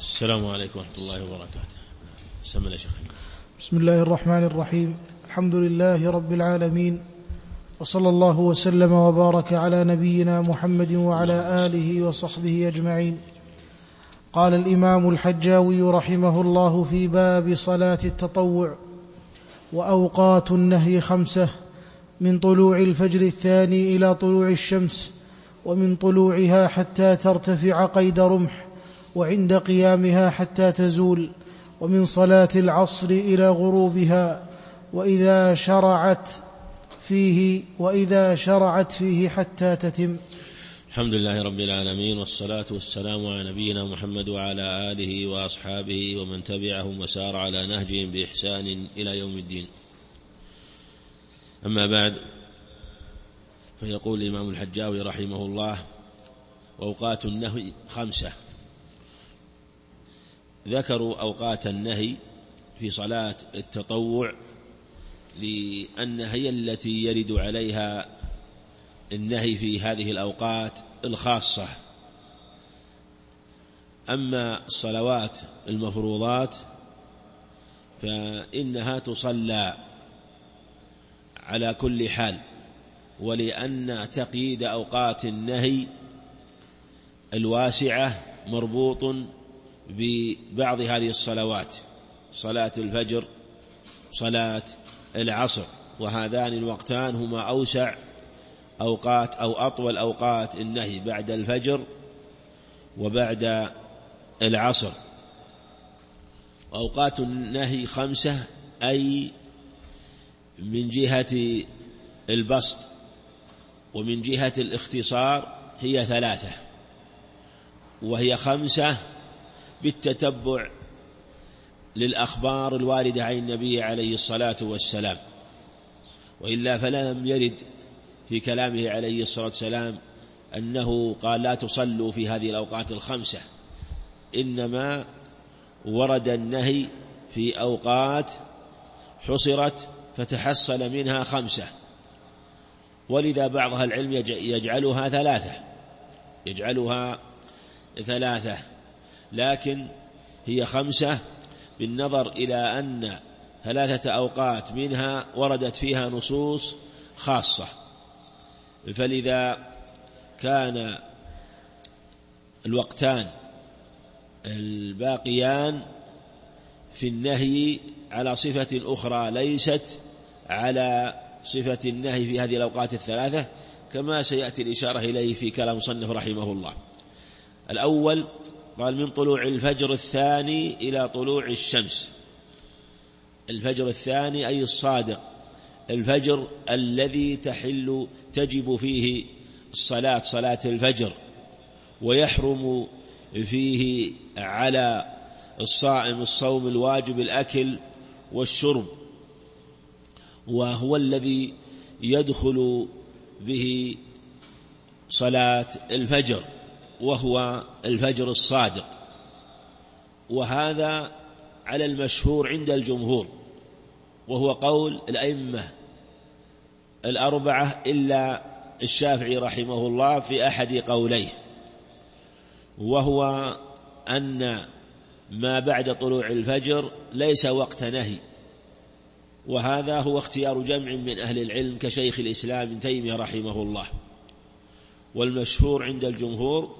السلام عليكم ورحمة الله وبركاته. سمعنا شيخ. بسم الله الرحمن الرحيم. الحمد لله رب العالمين، وصلى الله وسلم وبارك على نبينا محمد وعلى آله وصحبه أجمعين. قال الإمام الحجاوي رحمه الله في باب صلاة التطوع: وأوقات النهي 5: من طلوع الفجر الثاني إلى طلوع الشمس، ومن طلوعها حتى ترتفع قيد رمح، وعند قيامها حتى تزول، ومن صلاة العصر إلى غروبها، وإذا شرعت فيه حتى تتم. الحمد لله رب العالمين، والصلاة والسلام على نبينا محمد وعلى آله وأصحابه ومن تبعهم وسار على نهجهم بإحسان إلى يوم الدين. أما بعد، فيقول الإمام الحجاوي رحمه الله: وأوقات النهي 5. ذكروا أوقات النهي في صلاة التطوع لأن هي التي يرد عليها النهي في هذه الأوقات الخاصة. أما الصلوات المفروضات فإنها تصلى على كل حال، ولأن تقييد أوقات النهي الواسعة مربوط ببعض هذه الصلوات: صلاة الفجر، صلاة العصر، وهذان الوقتان هما أوسع أوقات أو أطول أوقات النهي بعد الفجر وبعد العصر. وأوقات النهي 5، أي من جهة البسط ومن جهة الاختصار هي 3، وهي 5 بالتتبع للأخبار الواردة عن النبي عليه الصلاة والسلام، وإلا فلم يرد في كلامه عليه الصلاة والسلام أنه قال لا تصلوا في هذه الأوقات 5، إنما ورد النهي في أوقات حصرت فتحصل منها 5، ولذا بعض أهل العلم يجعلها 3، لكن هي 5 بالنظر إلى أن 3 أوقات منها وردت فيها نصوص خاصة، فلذا كان الوقتان الباقيان في النهي على صفة أخرى ليست على صفة النهي في هذه الأوقات 3، كما سيأتي الإشارة إليه في كلام مصنف رحمه الله. الأول قال: من طلوع الفجر الثاني إلى طلوع الشمس. الفجر الثاني أي الصادق، الفجر الذي تجب فيه صلاة الفجر، ويحرم فيه على الصائم الصوم الواجب الأكل والشرب، وهو الذي يدخل به صلاة الفجر، وهو الفجر الصادق. وهذا على المشهور عند الجمهور، وهو قول الأئمة 4 إلا الشافعي رحمه الله في أحد قوليه، وهو أن ما بعد طلوع الفجر ليس وقت نهي، وهذا هو اختيار جمع من أهل العلم كشيخ الإسلام ابن تيمية رحمه الله. والمشهور عند الجمهور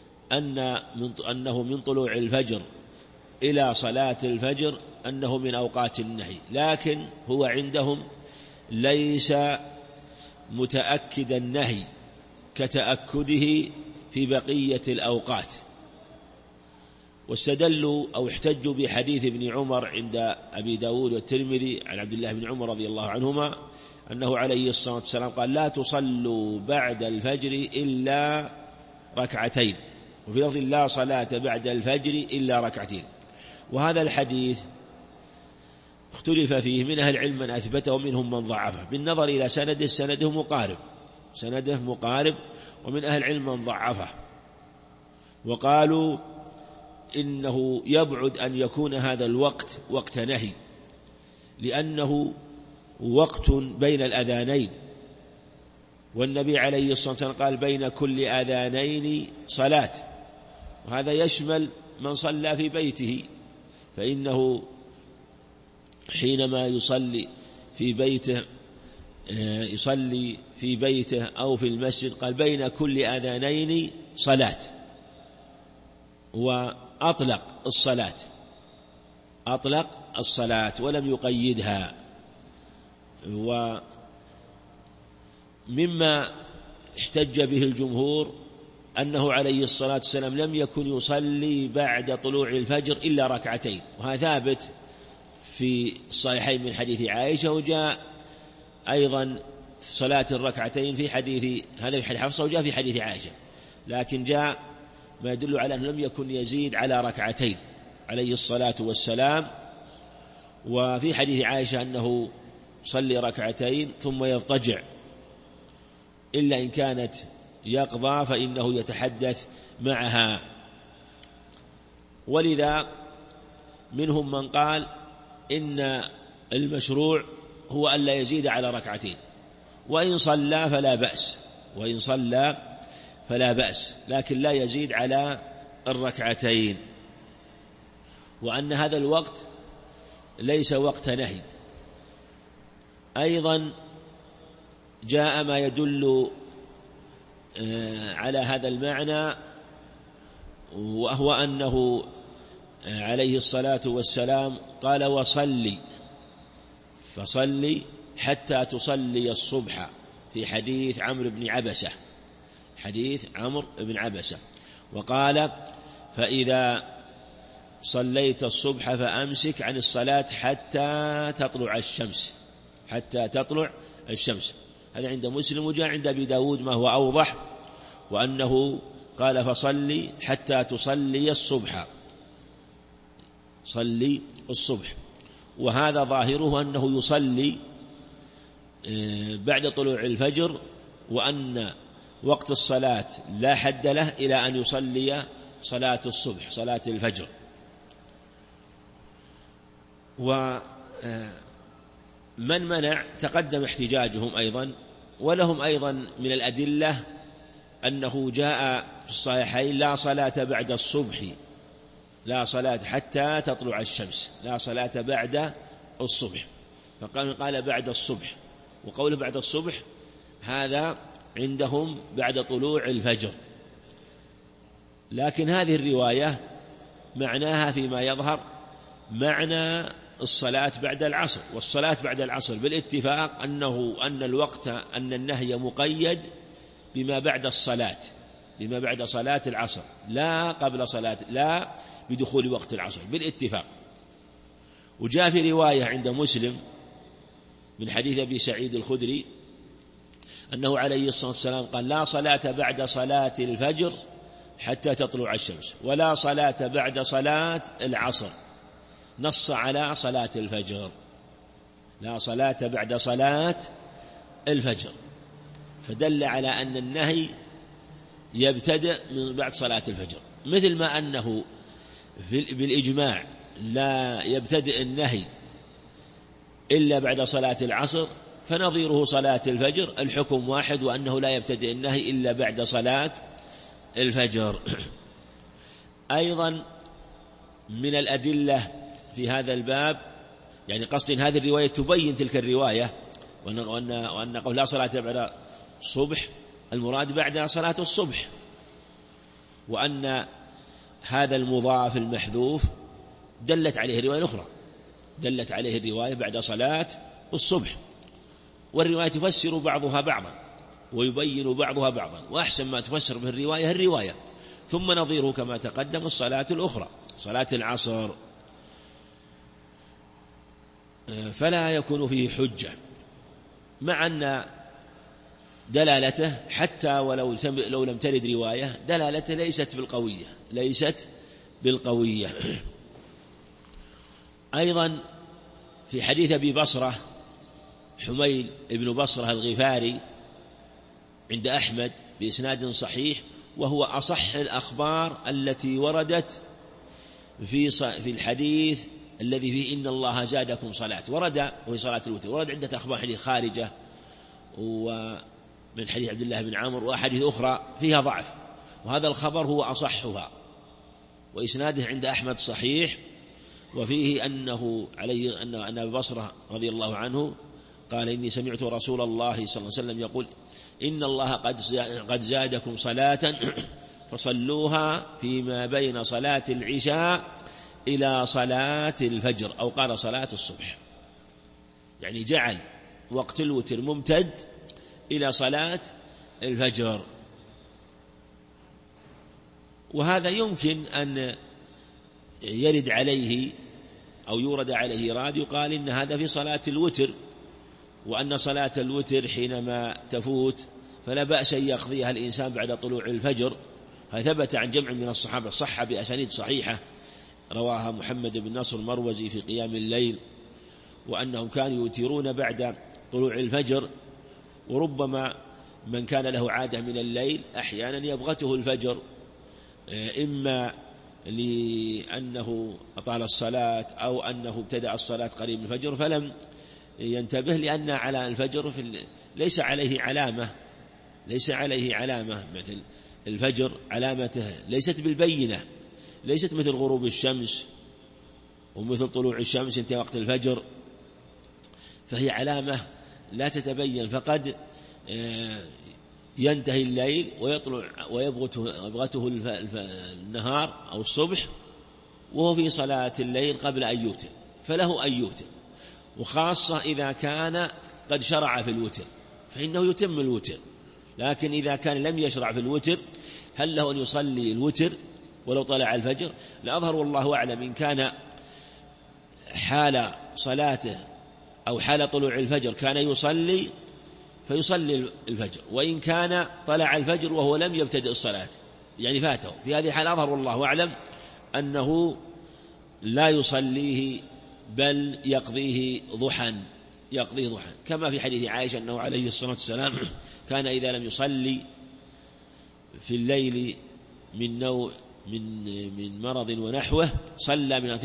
أنه من طلوع الفجر إلى صلاة الفجر أنه من أوقات النهي، لكن هو عندهم ليس متأكد النهي كتأكده في بقية الأوقات. واستدلوا أو احتجوا بحديث ابن عمر عند أبي داود والترمذي عن عبد الله بن عمر رضي الله عنهما أنه عليه الصلاة والسلام قال: لا تصلوا بعد الفجر إلا 2، وفي لفظ: لا صلاة بعد الفجر إلا 2. وهذا الحديث اختلف فيه من أهل العلم من أثبته ومنهم من ضعفه بالنظر إلى سنده مقارب، ومن أهل العلم من ضعفه وقالوا إنه يبعد أن يكون هذا الوقت وقت نهي، لأنه وقت بين الأذانين، والنبي عليه الصلاة والسلام قال: بين كل أذانين صلاة، وهذا يشمل من صلى في بيته، فإنه حينما يصلي في بيته أو في المسجد قال بين كل آذانين صلاة، وأطلق الصلاة ولم يقيدها. ومما احتج به الجمهور أنه عليه الصلاة والسلام لم يكن يصلي بعد طلوع الفجر إلا ركعتين، وهذا ثابت في الصحيحين من حديث عائشة، وجاء أيضا صلاة الركعتين في حديث هذا في حديث حفصة، وجاء في حديث عائشة، لكن جاء ما يدل على أنه لم يكن يزيد على ركعتين عليه الصلاة والسلام. وفي حديث عائشة أنه صلي ركعتين ثم يضطجع، إلا إن كانت يقضى فإنه يتحدث معها. ولذا منهم من قال إن المشروع هو ألا يزيد على ركعتين، وإن صلى فلا بأس، لكن لا يزيد على الركعتين، وأن هذا الوقت ليس وقت نهي. أيضا جاء ما يدل على هذا المعنى، وهو أنه عليه الصلاة والسلام قال فصلي حتى تصلي الصبح، في حديث عمرو بن عبسة، وقال فإذا صليت الصبح فأمسك عن الصلاة حتى تطلع الشمس. هذا عند مسلم، وجاء عند أبي داود ما هو أوضح، وأنه قال فصلي حتى تصلي الصبح، وهذا ظاهره أنه يصلي بعد طلوع الفجر، وأن وقت الصلاة لا حد له إلى أن يصلي صلاة الصبح، صلاة الفجر. ومن منع تقدم احتجاجهم أيضا، ولهم أيضا من الأدلة أنه جاء في الصحيحين لا صلاة بعد الصبح، لا صلاة حتى تطلع الشمس، لا صلاة بعد الصبح، فقال بعد الصبح، وقوله بعد الصبح هذا عندهم بعد طلوع الفجر. لكن هذه الرواية معناها فيما يظهر معنى الصلاة بعد العصر، والصلاة بعد العصر بالاتفاق أن الوقت، أن النهي مقيد بما بعد صلاة العصر، لا بدخول وقت العصر بالاتفاق. وجاء في رواية عند مسلم من حديث أبي سعيد الخدري أنه عليه الصلاة والسلام قال لا صلاة بعد صلاة الفجر حتى تطلع الشمس، ولا صلاة بعد صلاة العصر، نص على صلاة الفجر، لا صلاة بعد صلاة الفجر، فدل على أن النهي يبتدأ من بعد صلاة الفجر، مثل ما أنه بالإجماع لا يبتدئ النهي إلا بعد صلاة العصر، فنظيره صلاة الفجر الحكم واحد، وأنه لا يبتدئ النهي إلا بعد صلاة الفجر. أيضا من الأدلة في هذا الباب، يعني قصد هذه الرواية تبين تلك الرواية، وأن قول لا صلاة بعد الصبح المراد بعد صلاة الصبح، وأن هذا المضاف المحذوف دلت عليه الرواية الأخرى، دلت عليه الرواية بعد صلاة الصبح، والرواية تفسر بعضها بعضا ويبين بعضها بعضا، وأحسن ما تفسر به الرواية، ثم نظيره كما تقدم الصلاة الأخرى صلاة العصر، فلا يكون فيه حجة، مع أن دلالته حتى ولو لم ترد رواية دلالته ليست بالقوية. أيضا في حديث أبي بصرة حميل ابن بصرة الغفاري عند أحمد بإسناد صحيح، وهو أصح الأخبار التي وردت في الحديث الذي فيه إن الله زادكم صلاة، ورد وهي صلاة الوتر، ورد عدة أخبار، حديث خارجة ومن حديث عبد الله بن عمرو وأحاديث أخرى فيها ضعف، وهذا الخبر هو أصحها، وإسناده عند أحمد صحيح، وفيه أن أبي بصرة رضي الله عنه قال: إني سمعت رسول الله صلى الله عليه وسلم يقول: إن الله قد زادكم صلاة فصلوها فيما بين صلاة العشاء إلى صلاة الفجر، أو قال صلاة الصبح، يعني جعل وقت الوتر ممتد إلى صلاة الفجر. وهذا يمكن أن يرد عليه أو يورد عليه راد يقال إن هذا في صلاة الوتر، وأن صلاة الوتر حينما تفوت فلا بأس أن يقضيها الإنسان بعد طلوع الفجر. هذا ثبت عن جمع من الصحابة، صح بأسانيد صحيحة رواها محمد بن نصر المروزي في قيام الليل، وأنهم كانوا يوترون بعد طلوع الفجر، وربما من كان له عادة من الليل أحيانا يبغته الفجر، إما لأنه أطال الصلاة أو أنه ابتدأ الصلاة قريب من الفجر فلم ينتبه، لأن على الفجر ليس عليه علامة مثل الفجر، علامته ليست بالبينة، ليست مثل غروب الشمس ومثل طلوع الشمس انتهى وقت الفجر، فهي علامة لا تتبين، فقد ينتهي الليل ويطلع ويبغته النهار أو الصبح وهو في صلاة الليل قبل أن يوتر، فله أن يوتر، وخاصة إذا كان قد شرع في الوتر فإنه يتم الوتر. لكن إذا كان لم يشرع في الوتر هل له أن يصلي الوتر ولو طلع الفجر؟ لأظهر والله أعلم إن كان حال صلاته أو حال طلوع الفجر كان يصلي فيصلي الفجر، وإن كان طلع الفجر وهو لم يبتدئ الصلاة يعني فاته، في هذه الحال أظهر والله أعلم أنه لا يصليه بل يقضيه ضحى، كما في حديث عائشة أنه عليه الصلاة والسلام كان إذا لم يصلي في الليل من مرض ونحوه صلى من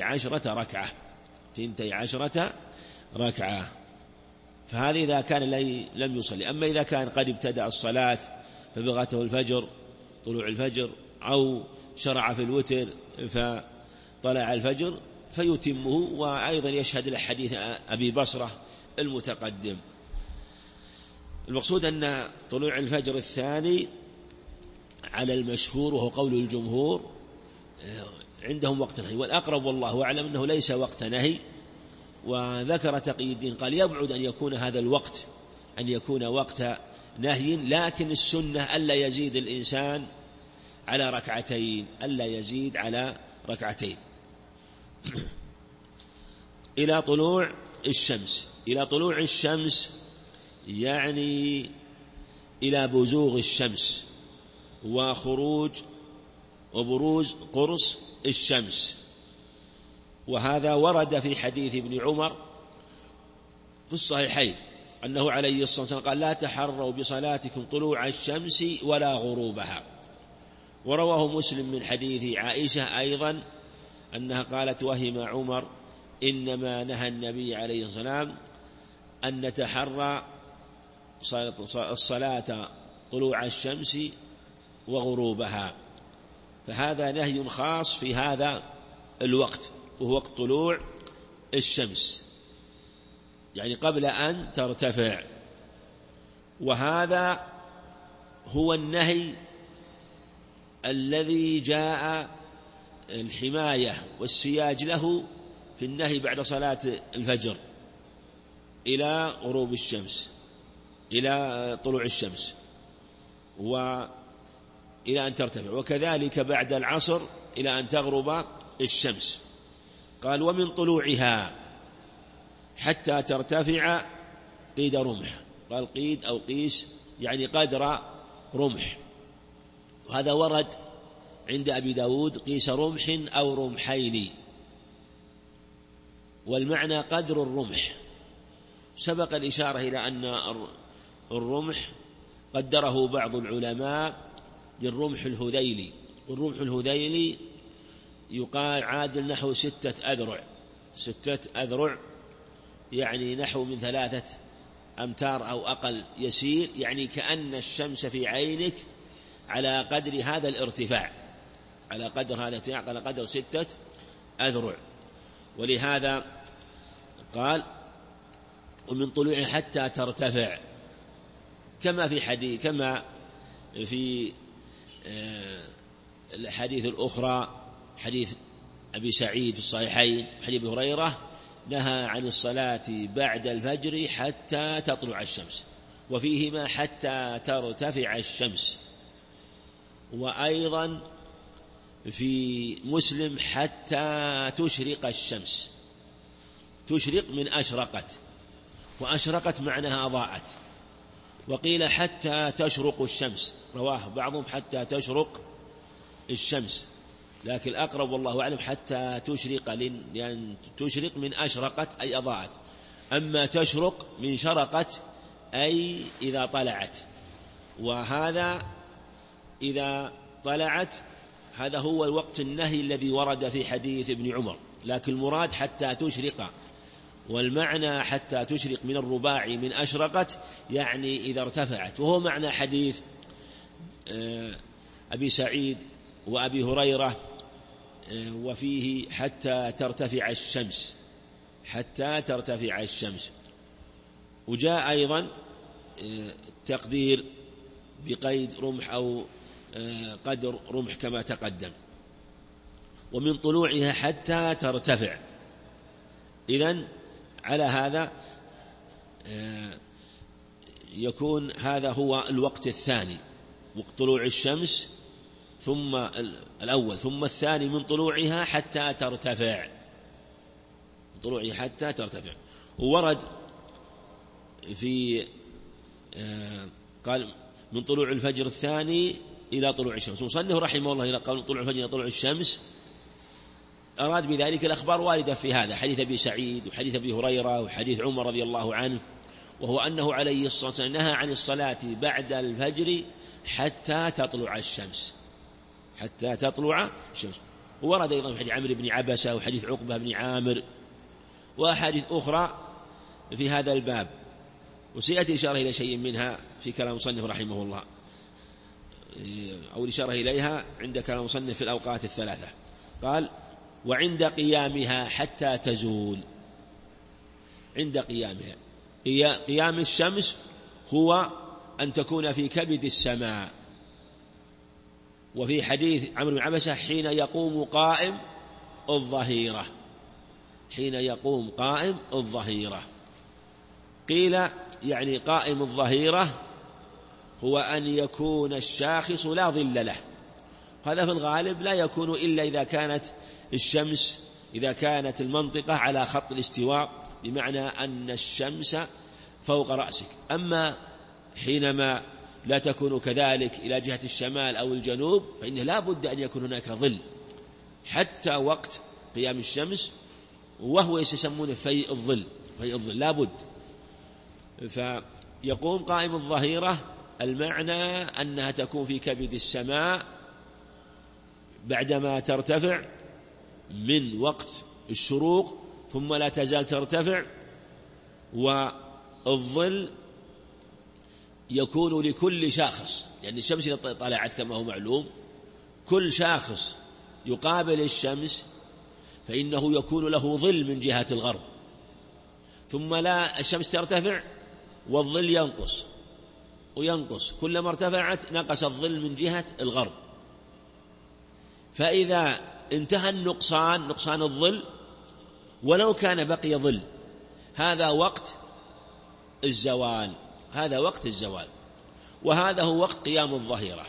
12 ركعة. فهذا إذا كان لم يصلي. أما إذا كان قد ابتدأ الصلاة فبغته الفجر طلوع الفجر أو شرع في الوتر فطلع الفجر فيتمه، وأيضا يشهد الحديث أبي بصرة المتقدم. المقصود أن طلوع الفجر الثاني على المشهور وهو قول الجمهور عندهم وقت نهي، والأقرب والله أعلم أنه ليس وقت نهي. وذكر تقي الدين قال: يبعد أن يكون هذا الوقت أن يكون وقت نهي، لكن السنة ألا يزيد الإنسان على ركعتين، إلى طلوع الشمس يعني إلى بزوغ الشمس وخروج وبروز قرص الشمس. وهذا ورد في حديث ابن عمر في الصحيحين أنه عليه الصلاة والسلام قال: لا تحروا بصلاتكم طلوع الشمس ولا غروبها. ورواه مسلم من حديث عائشة أيضا أنها قالت: وهم عمر إنما نهى النبي عليه الصلاة والسلام أن نتحرى الصلاة طلوع الشمس وغروبها. فهذا نهي خاص في هذا الوقت، وهو وقت طلوع الشمس يعني قبل أن ترتفع. وهذا هو النهي الذي جاء الحماية والسياج له في النهي بعد صلاة الفجر إلى غروب الشمس، إلى طلوع الشمس وإلى أن ترتفع، وكذلك بعد العصر إلى أن تغرب الشمس. قال: ومن طلوعها حتى ترتفع قيد رمح. قال قيد أو قيس يعني قدر رمح، وهذا ورد عند أبي داود قيس رمح أو رمحين، والمعنى قدر الرمح. سبق الإشارة إلى أن الرمح قدره بعض العلماء بالرمح الهذيلي، والرمح الهذيلي يقال عادل نحو 6 أذرع يعني نحو من 3 أمتار أو أقل يسير، يعني كأن الشمس في عينك على قدر هذا الارتفاع، على قدر هذا على قدر 6 أذرع. ولهذا قال ومن طلوعها حتى ترتفع، كما في الحديث الأخرى، حديث أبي سعيد في الصحيحين، حديث أبي هريرة نهى عن الصلاة بعد الفجر حتى تطلع الشمس، وفيهما حتى ترتفع الشمس. وأيضا في مسلم حتى تشرق الشمس، تشرق من أشرقت، وأشرقت معناها أضاءت. وقيل حتى تشرق الشمس، رواه بعضهم حتى تشرق الشمس، لكن الأقرب والله أعلم حتى تشرق، لأن تشرق من أشرقت أي أضاءت، أما تشرق من شرقت أي إذا طلعت، وهذا إذا طلعت هذا هو الوقت النهي الذي ورد في حديث ابن عمر، لكن المراد حتى تشرق، والمعنى حتى تشرق من الرباعي من أشرقت يعني إذا ارتفعت، وهو معنى حديث أبي سعيد وأبي هريرة وفيه حتى ترتفع الشمس، حتى ترتفع الشمس. وجاء أيضا تقدير بقيد رمح أو قدر رمح كما تقدم. ومن طلوعها حتى ترتفع، إذن على هذا يكون هذا هو الوقت الثاني، وقت طلوع الشمس، ثم الأول ثم الثاني من طلوعها حتى ترتفع، من طلوعها حتى ترتفع. وورد في قال من طلوع الفجر الثاني إلى طلوع الشمس. مصنف رحمه الله إلى قول طلوع الفجر إلى طلوع الشمس أراد بذلك الأخبار واردة في هذا، حديث أبي سعيد وحديث أبي هريرة وحديث عمر رضي الله عنه، وهو أنه عليه الصلاة والسلام نهى عن الصلاة بعد الفجر حتى تطلع الشمس، حتى تطلع الشمس. وورد أيضا في حديث عمرو بن عبسة وحديث عقبة بن عامر وأحاديث أخرى في هذا الباب، وسيأتي إشارة إلى شيء منها في كلام مصنف رحمه الله، أو الإشارة إليها عند كلام مصنف في الأوقات الثلاثة. قال وعند قيامها حتى تزول، عند قيامها، قيام الشمس هو أن تكون في كبد السماء. وفي حديث عمرو بن عبسة حين يقوم قائم الظهيرة، حين يقوم قائم الظهيرة. قيل يعني قائم الظهيرة هو أن يكون الشاخص لا ظل له، هذا في الغالب لا يكون إلا إذا كانت الشمس، إذا كانت المنطقة على خط الاستواء، بمعنى أن الشمس فوق رأسك. أما حينما لا تكون كذلك إلى جهة الشمال أو الجنوب فإنه لا بد أن يكون هناك ظل حتى وقت قيام الشمس، وهو يسمونه في الظل، في الظل لا بد. فيقوم قائم الظهيرة المعنى أنها تكون في كبد السماء بعدما ترتفع من وقت الشروق، ثم لا تزال ترتفع. والظل يكون لكل شاخص، يعني الشمس إذا طلعت كما هو معلوم كل شاخص يقابل الشمس فإنه يكون له ظل من جهة الغرب، ثم لا الشمس ترتفع والظل ينقص وينقص، كلما ارتفعت نقص الظل من جهة الغرب. فإذا انتهى النقصان، نقصان الظل، ولو كان بقي ظل، هذا وقت الزوال، هذا وقت الزوال، وهذا هو وقت قيام الظهيرة.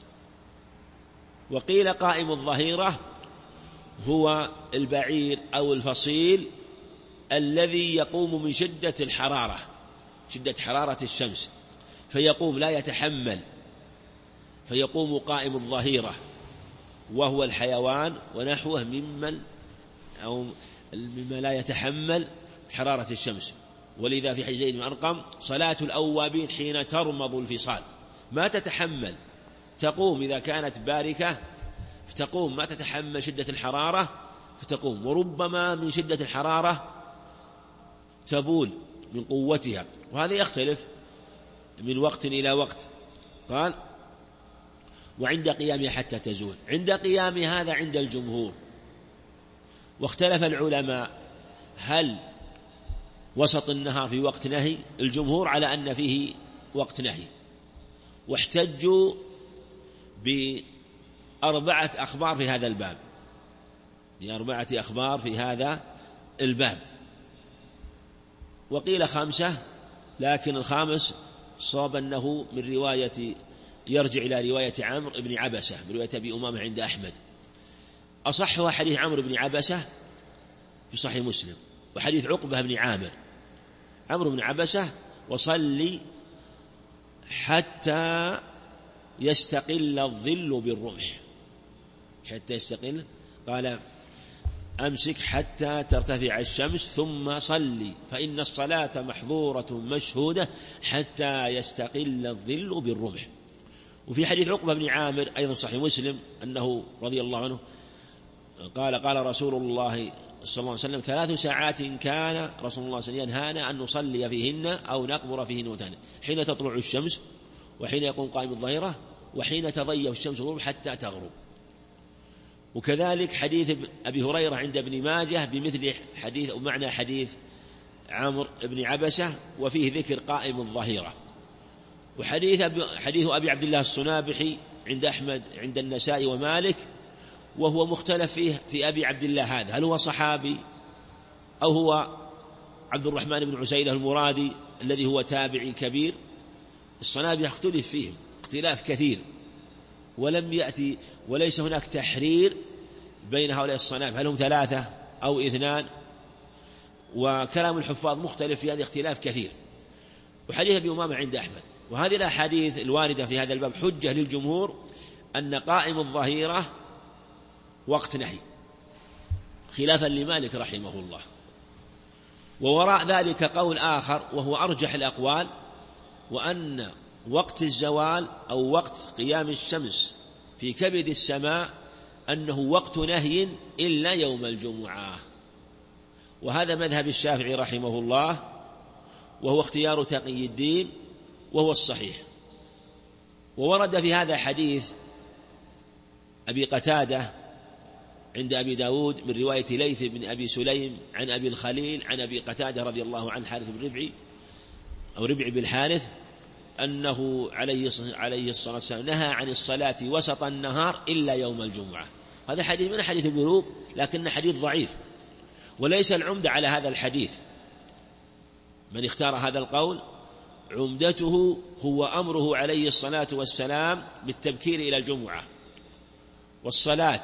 وقيل قائم الظهيرة هو البعير أو الفصيل الذي يقوم من شدة الحرارة، شدة حرارة الشمس، فيقوم لا يتحمل، فيقوم قائم الظهيرة، وهو الحيوان ونحوه ممن أو مما لا يتحمل حرارة الشمس. ولذا في حديث زيد بن أرقم صلاة الأوابين حين ترمض الفصال، ما تتحمل، تقوم إذا كانت باركة فتقوم، ما تتحمل شدة الحرارة فتقوم، وربما من شدة الحرارة تبول من قوتها، وهذا يختلف من وقت إلى وقت. قال وعند قيامها حتى تزول. عند قيامها هذا عند الجمهور، واختلف العلماء هل وسط النهار في وقت نهي؟ الجمهور على أن فيه وقت نهي، واحتجوا بأربعة أخبار في هذا الباب، بأربعة أخبار في هذا الباب، وقيل 5، لكن الخامس صاب أنه من رواية يرجع إلى رواية عمرو بن عبسة من رواية أبي أمامة عند أحمد. أصحها حديث عمرو بن عبسة في صحيح مسلم، وحديث عقبة بن عامر. عمرو بن عبسة: وصلي حتى يستقل الظل بالرمح. حتى يستقل، قال: أمسك حتى ترتفع الشمس ثم صلي فإن الصلاة محظورة مشهودة حتى يستقل الظل بالرمح. وفي حديث عقبة بن عامر أيضا صحيح مسلم أنه رضي الله عنه قال: قال رسول الله صلى الله عليه وسلم: 3 ساعات كان رسول الله صلى الله عليه وسلم ينهانا أن نصلي فيهن أو نقبر فيهن وتاني، حين تطلع الشمس، وحين يقوم قائم الظهيرة، وحين تضيف الشمس الغروب حتى تغرب. وكذلك حديث أبي هريرة عند ابن ماجه بمثل حديث أو معنى حديث عمرو بن عبسة، وفيه ذكر قائم الظهيرة. وحديث أبي عبد الله الصنابحي عند أحمد عند النسائي ومالك، وهو مختلف فيه في أبي عبد الله هذا، هل هو صحابي أو هو عبد الرحمن بن عسيلة المرادي الذي هو تابعي كبير. الصنابحة اختلف فيهم اختلاف كثير، ولم يأتي وليس هناك تحرير بين هؤلاء الصنابحة هل هم 3 أو 2، وكلام الحفاظ مختلف في هذا اختلاف كثير. وحديث أبي أمامة عند أحمد. وهذه الأحاديث الواردة في هذا الباب حجة للجمهور أن قائم الظهيرة وقت نهي، خلافا لمالك رحمه الله. ووراء ذلك قول آخر وهو أرجح الأقوال، وأن وقت الزوال أو وقت قيام الشمس في كبد السماء أنه وقت نهي إلا يوم الجمعة، وهذا مذهب الشافعي رحمه الله، وهو اختيار تقي الدين، وهو الصحيح. وورد في هذا حديث أبي قتادة عند أبي داود من رواية ليث بن أبي سليم عن أبي الخليل عن أبي قتادة رضي الله عنه حارث بن ربعي أو ربعي بالحارث أنه عليه الصلاة والسلام نهى عن الصلاة وسط النهار إلا يوم الجمعة. هذا حديث من حديث البلوغ، لكن حديث ضعيف، وليس العمدة على هذا الحديث. من اختار هذا القول عمدته هو أمره عليه الصلاة والسلام بالتبكير إلى الجمعة والصلاة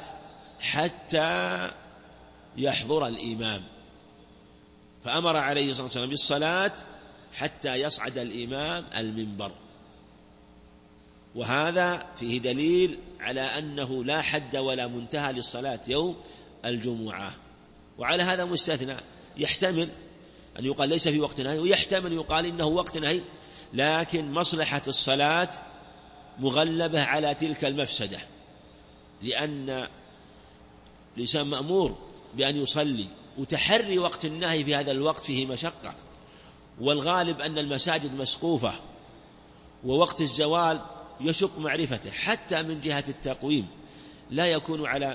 حتى يحضر الإمام، فأمر عليه الصلاة والسلام بالصلاة حتى يصعد الإمام المنبر. وهذا فيه دليل على أنه لا حد ولا منتهى للصلاة يوم الجمعة. وعلى هذا مستثنى، يحتمل أن يقال ليس في وقت نهي، ويحتمل يقال إنه وقت نهي، لكن مصلحة الصلاة مغلبة على تلك المفسدة، لأن الإنسان مأمور بأن يصلي، وتحري وقت النهي في هذا الوقت فيه مشقة، والغالب أن المساجد مسقوفة، ووقت الزوال يشق معرفته حتى من جهة التقويم، لا يكون على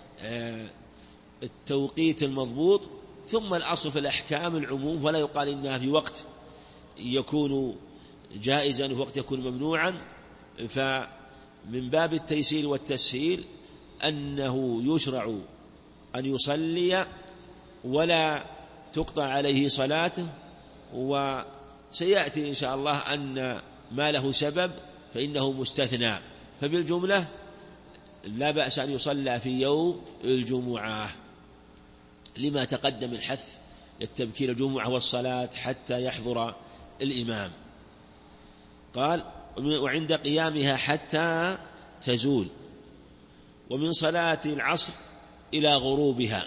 التوقيت المضبوط. ثم الأصل في الأحكام العموم، ولا يقال إنها في وقت يكون جائزا وفي وقت يكون ممنوعا. فمن باب التيسير والتسهيل أنه يشرع أن يصلي ولا تقطع عليه صلاته، وسيأتي إن شاء الله أن ما له سبب فإنه مستثنى. فبالجملة لا بأس أن يصلى في يوم الجمعة لما تقدم الحث للتبكير الجمعة والصلاة حتى يحضر الإمام. قال: وعند قيامها حتى تزول، ومن صلاة العصر إلى غروبها،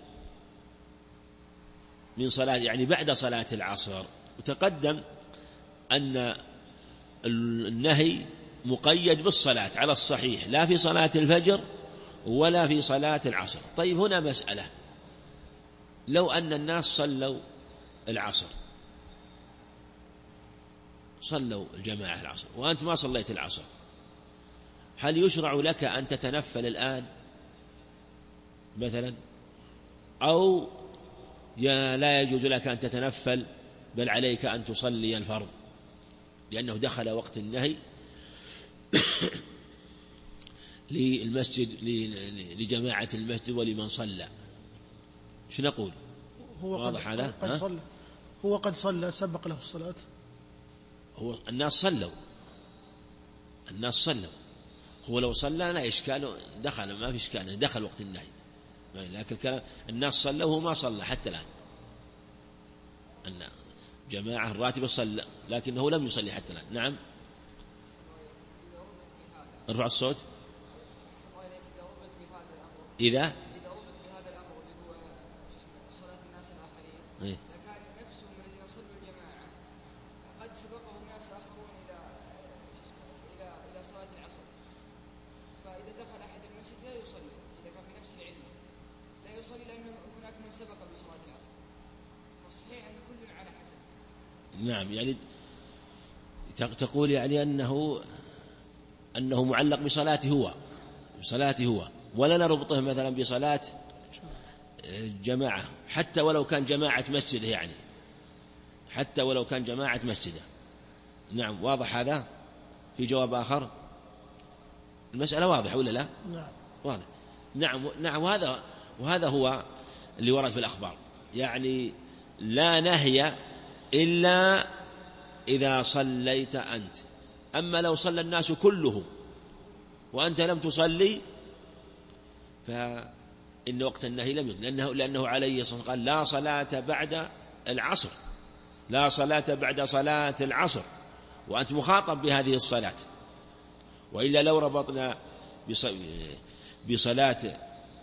من صلاة يعني بعد صلاة العصر. وتقدم أن النهي مقيد بالصلاة على الصحيح، لا في صلاة الفجر ولا في صلاة العصر. طيب هنا مسألة، لو أن الناس صلوا العصر، صلوا الجماعة العصر، وأنت ما صليت العصر، هل يشرع لك أن تتنفل الآن مثلا، أو لا يجوز لك أن تتنفل بل عليك أن تصلي الفرض لأنه دخل وقت النهي للمسجد لجماعة المسجد ولمن صلى؟ شو نقول؟ واضح هذا؟ هو قد صلى سبق له الصلاة. هو الناس صلوا هو لو صلى لا إشكال، دخل ما في إشكال، دخل وقت النهي، لكن الناس صلوا وهو ما صلى حتى الآن. أن جماعة الراتبة صلى لكنه لم يصلي حتى الآن. نعم. ارفع الصوت. إذا ربط بهذا الأمر اللي هو صلاة الناس الآخرين، لكان نفسهم الذين صلوا الجماعة قد سبقهم ناس آخرون إلى صلاة العصر، فإذا دخل أحد المسجد لا يصلي، إذا كان بنفس العلم لا يصلي لأن هناك من سبق بصلاة العصر، فالصحيح أن كل على حسب. نعم، يعني تقول يعني أنه معلق بصلاته هو ولا نربطه مثلا بصلاة جماعة حتى ولو كان جماعة مسجده، يعني حتى ولو كان جماعة مسجده. نعم، واضح هذا؟ في جواب آخر؟ المسألة واضحة ولا لا؟ نعم واضح. نعم وهذا هو اللي ورد في الأخبار، يعني لا نهي إلا إذا صليت أنت، أما لو صلى الناس كلهم وأنت لم تصلي فإن وقت النهي لم يدخل، لأنه عليه الصلاة والسلام قال لا صلاة بعد العصر، لا صلاة بعد صلاة العصر، وأنت مخاطب بهذه الصلاة. وإلا لو ربطنا بصلاة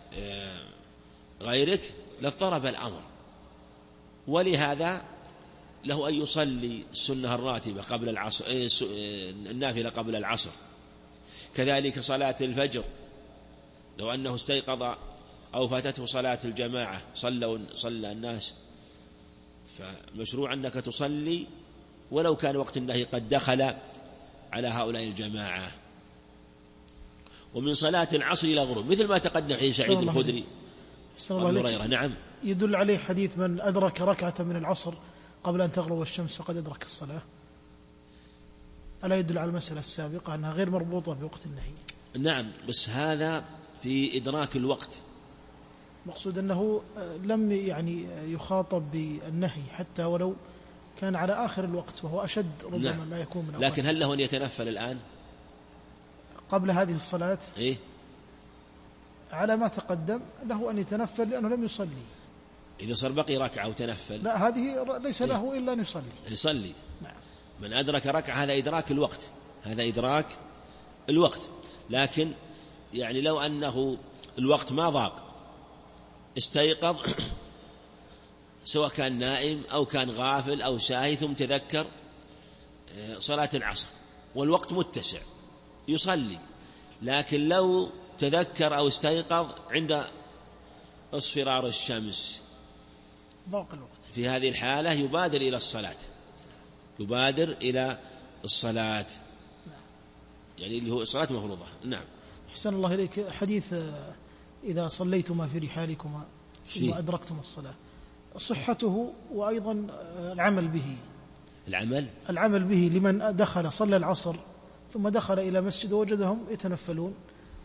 غيرك لاضطرب الأمر. ولهذا له أن يصلي السنة الراتبة قبل العصر، النافلة قبل العصر. كذلك صلاة الفجر لو أنه استيقظ أو فاتته صلاة الجماعة صلى الناس، فمشروع أنك تصلي ولو كان وقت النهي قد دخل على هؤلاء الجماعة. ومن صلاة العصر إلى غروب مثل ما تقدم حديث سعيد الخدري وابن هريرة. نعم، يدل عليه حديث من أدرك ركعة من العصر قبل أن تغرب الشمس فقد أدرك الصلاة. ألا يدل على المسألة السابقة أنها غير مربوطة بوقت النهي؟ نعم، بس هذا في إدراك الوقت. مقصود أنه لم يعني يخاطب بالنهي حتى ولو كان على آخر الوقت وهو أشد ربما نعم. ما يكون من أول. لكن هل له أن يتنفل الآن قبل هذه الصلاة؟ إيه؟ على ما تقدم له أن يتنفل لأنه لم يصلي. إذا صار بقي ركعة وتنفل لا، هذه ليس له إلا أن يصلي. نعم. من أدرك ركعة هذا إدراك الوقت، هذا إدراك الوقت. لكن يعني لو أنه الوقت ما ضاق استيقظ سواء كان نائم أو كان غافل أو ساهي ثم تذكر صلاة العصر والوقت متسع يصلي، لكن لو تذكر أو استيقظ عند اصفرار الشمس ضاق الوقت، في هذه الحالة يبادر إلى الصلاة، يعني اللي هو الصلاة مفروضة. نعم. أحسن الله إليك. حديث إذا صليتما في رحالكما ثم أدركتم الصلاة، صحته وأيضا العمل به لمن دخل صلى العصر ثم دخل إلى مسجد ووجدهم يتنفلون،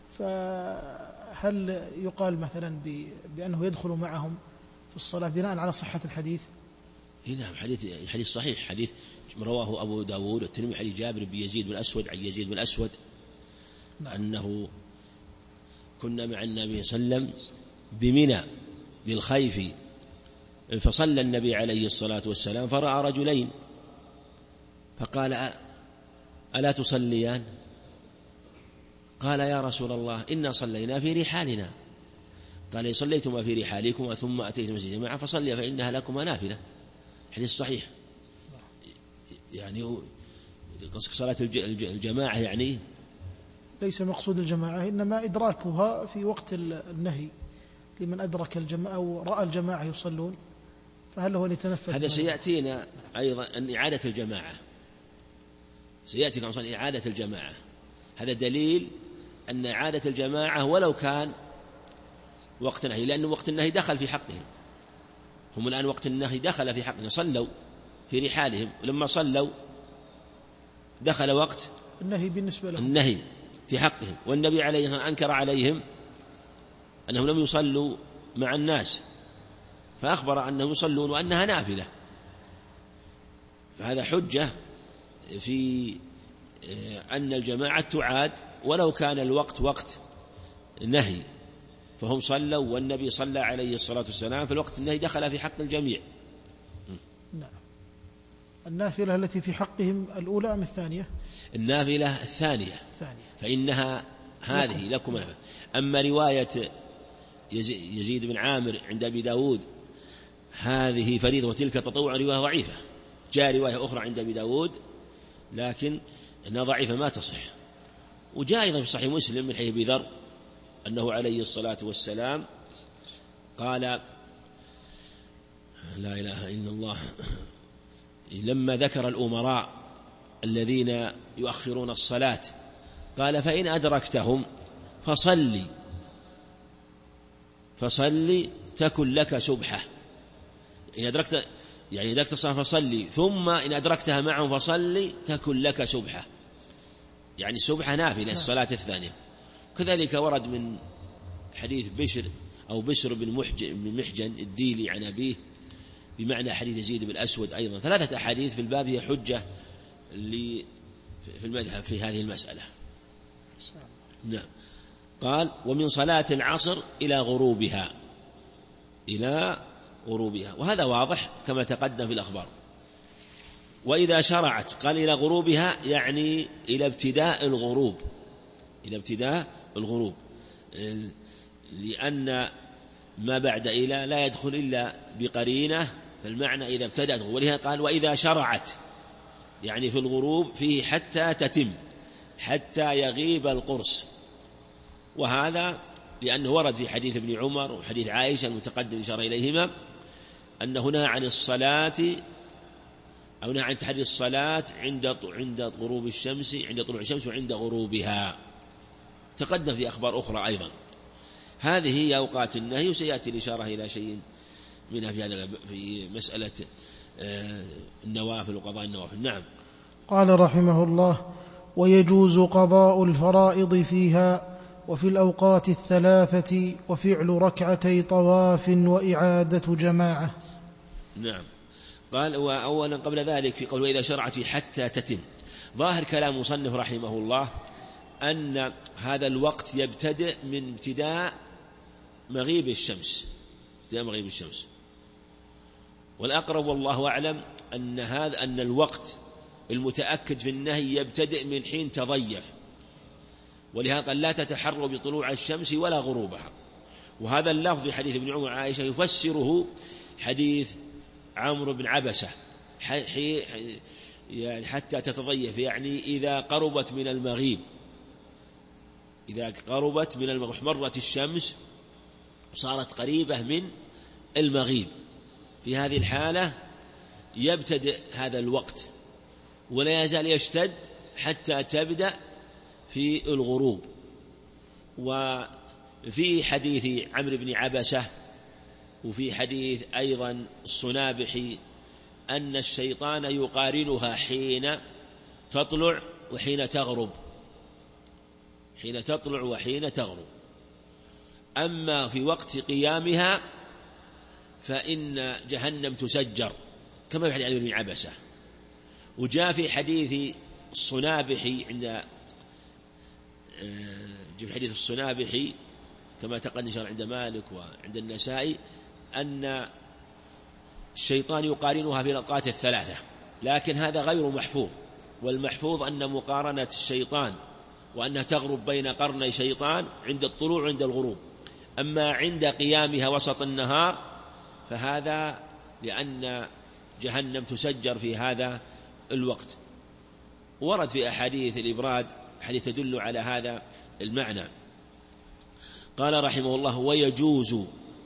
فهل يقال مثلا بأنه يدخل معهم في الصلاة بناء على صحة الحديث؟ نعم، حديث صحيح، حديث رواه أبو داود والترمذي، حديث جابر بن يزيد بن أسود عن يزيد بن أسود أنه كنا مع النبي صلى الله عليه وسلم بمنى بالخيف، فصلى النبي عليه الصلاة والسلام فرأى رجلين فقال ألا تصليان؟ قال يا رسول الله إنا صلينا في رحالنا. قال صليتما في رحالكما ثم أتيتم مسجد الجماعة فصلي فإنها لكما نافلة. حديث صحيح. يعني صلاة الجماعة يعني ليس مقصود الجماعة، إنما إدراكها في وقت النهي لمن أدرك الجماعة أو رأى الجماعة يصلون، فهل هو يتنفل؟ هذا سيأتينا أيضا أن إعادة الجماعة، سيأتي كما إعادة الجماعة، هذا دليل أن إعادة الجماعة ولو كان وقت النهي، لأن وقت النهي دخل في حقهم. هم الآن وقت النهي دخل في حقهم، صلوا في رحالهم، ولما صلوا دخل وقت النهي بالنسبة لهم، النهي في حقهم. والنبي عليه الصلاة والسلام أنكر عليهم أنهم لم يصلوا مع الناس، فأخبر أنهم يصلون وأنها نافلة. فهذا حجة في أن الجماعة تعاد ولو كان الوقت وقت نهي، فهم صلوا والنبي صلى عليه الصلاة والسلام، فالوقت النهي دخل في حق الجميع. نعم. النافلة التي في حقهم الأولى أم الثانية؟ النافلة الثانية، فإنها هذه لكم. أما رواية يزيد بن عامر عند أبي داود هذه فريضة وتلك تطوع، رواية ضعيفة. جاء رواية أخرى عند أبي داود لكن أنها ضعيفة ما تصح. وجاء أيضا في صحيح مسلم من حديث أبي ذر أنه عليه الصلاة والسلام قال لا إله إلا الله لما ذكر الأمراء الذين يؤخرون الصلاة قال فإن أدركتهم فصلي تكن لك سبحة. إن أدركت يعني أدركت الصلاة فصلي، ثم إن أدركتها معهم فصلي تكن لك سبحة، يعني السبحة نافلة الصلاة الثانية. كذلك ورد من حديث بشر بن محجن الديلي عن أبيه بمعنى حديث يزيد بن الأسود أيضا. 3 أحاديث في الباب هي حجة في المذهب في هذه المسألة. نعم. قال ومن صلاة العصر إلى غروبها، وهذا واضح كما تقدم في الأخبار. وإذا شرعت قال إلى غروبها يعني إلى ابتداء الغروب، لأن ما بعد إلى لا يدخل إلا بقرينة، فالمعنى إذا ابتدأت. ولهذا قال وإذا شرعت يعني في الغروب فيه حتى تتم، حتى يغيب القرص. وهذا لأنه ورد في حديث ابن عمر وحديث عائشة المتقدم إشار إليهما أن هنا عن الصلاة أو نهى عن تحري الصلاة عند غروب الشمس، عند طلوع الشمس وعند غروبها. تقدم في أخبار أخرى أيضا. هذه هي أوقات النهي، وسيأتي الإشارة إلى شيء منها في مسألة النوافل وقضاء النوافل. نعم. قال رحمه الله ويجوز قضاء الفرائض فيها وفي الأوقات 3 وفعل ركعتي طواف وإعادة جماعة. نعم. قال وأولا قبل ذلك في قوله إذا شرعت حتى تتم، ظاهر كلام مصنف رحمه الله أن هذا الوقت يبتدئ من ابتداء مغيب الشمس، والأقرب والله أعلم أن الوقت المتأكد في النهي يبتدئ من حين تضيف، ولهذا قال لا تتحروا بطلوع الشمس ولا غروبها. وهذا اللفظ في حديث ابن عمر عائشة يفسره حديث عمرو بن عبسة يعني حتى تتضيف، يعني إذا قربت من المغيب، مرت الشمس صارت قريبة من المغيب، في هذه الحالة يبتدئ هذا الوقت ولا يزال يشتد حتى تبدأ في الغروب. وفي حديث عمرو بن عبسة وفي حديث أيضا الصنابحي أن الشيطان يقارنها حين تطلع وحين تغرب، أما في وقت قيامها فإن جهنم تسجر كما في حديث عمرو بن عبسة. وجاء في حديث الصنابحي في حديث الصنابحي كما تقدم عند مالك وعند النسائي أن الشيطان يقارنها في الأوقات 3، لكن هذا غير محفوظ. والمحفوظ أن مقارنة الشيطان وأنها تغرب بين قرني شيطان عند الطلوع وعند الغروب، أما عند قيامها وسط النهار فهذا لأن جهنم تسجر في هذا الوقت. ورد في أحاديث الإبراد حديث تدل على هذا المعنى. قال رحمه الله ويجوز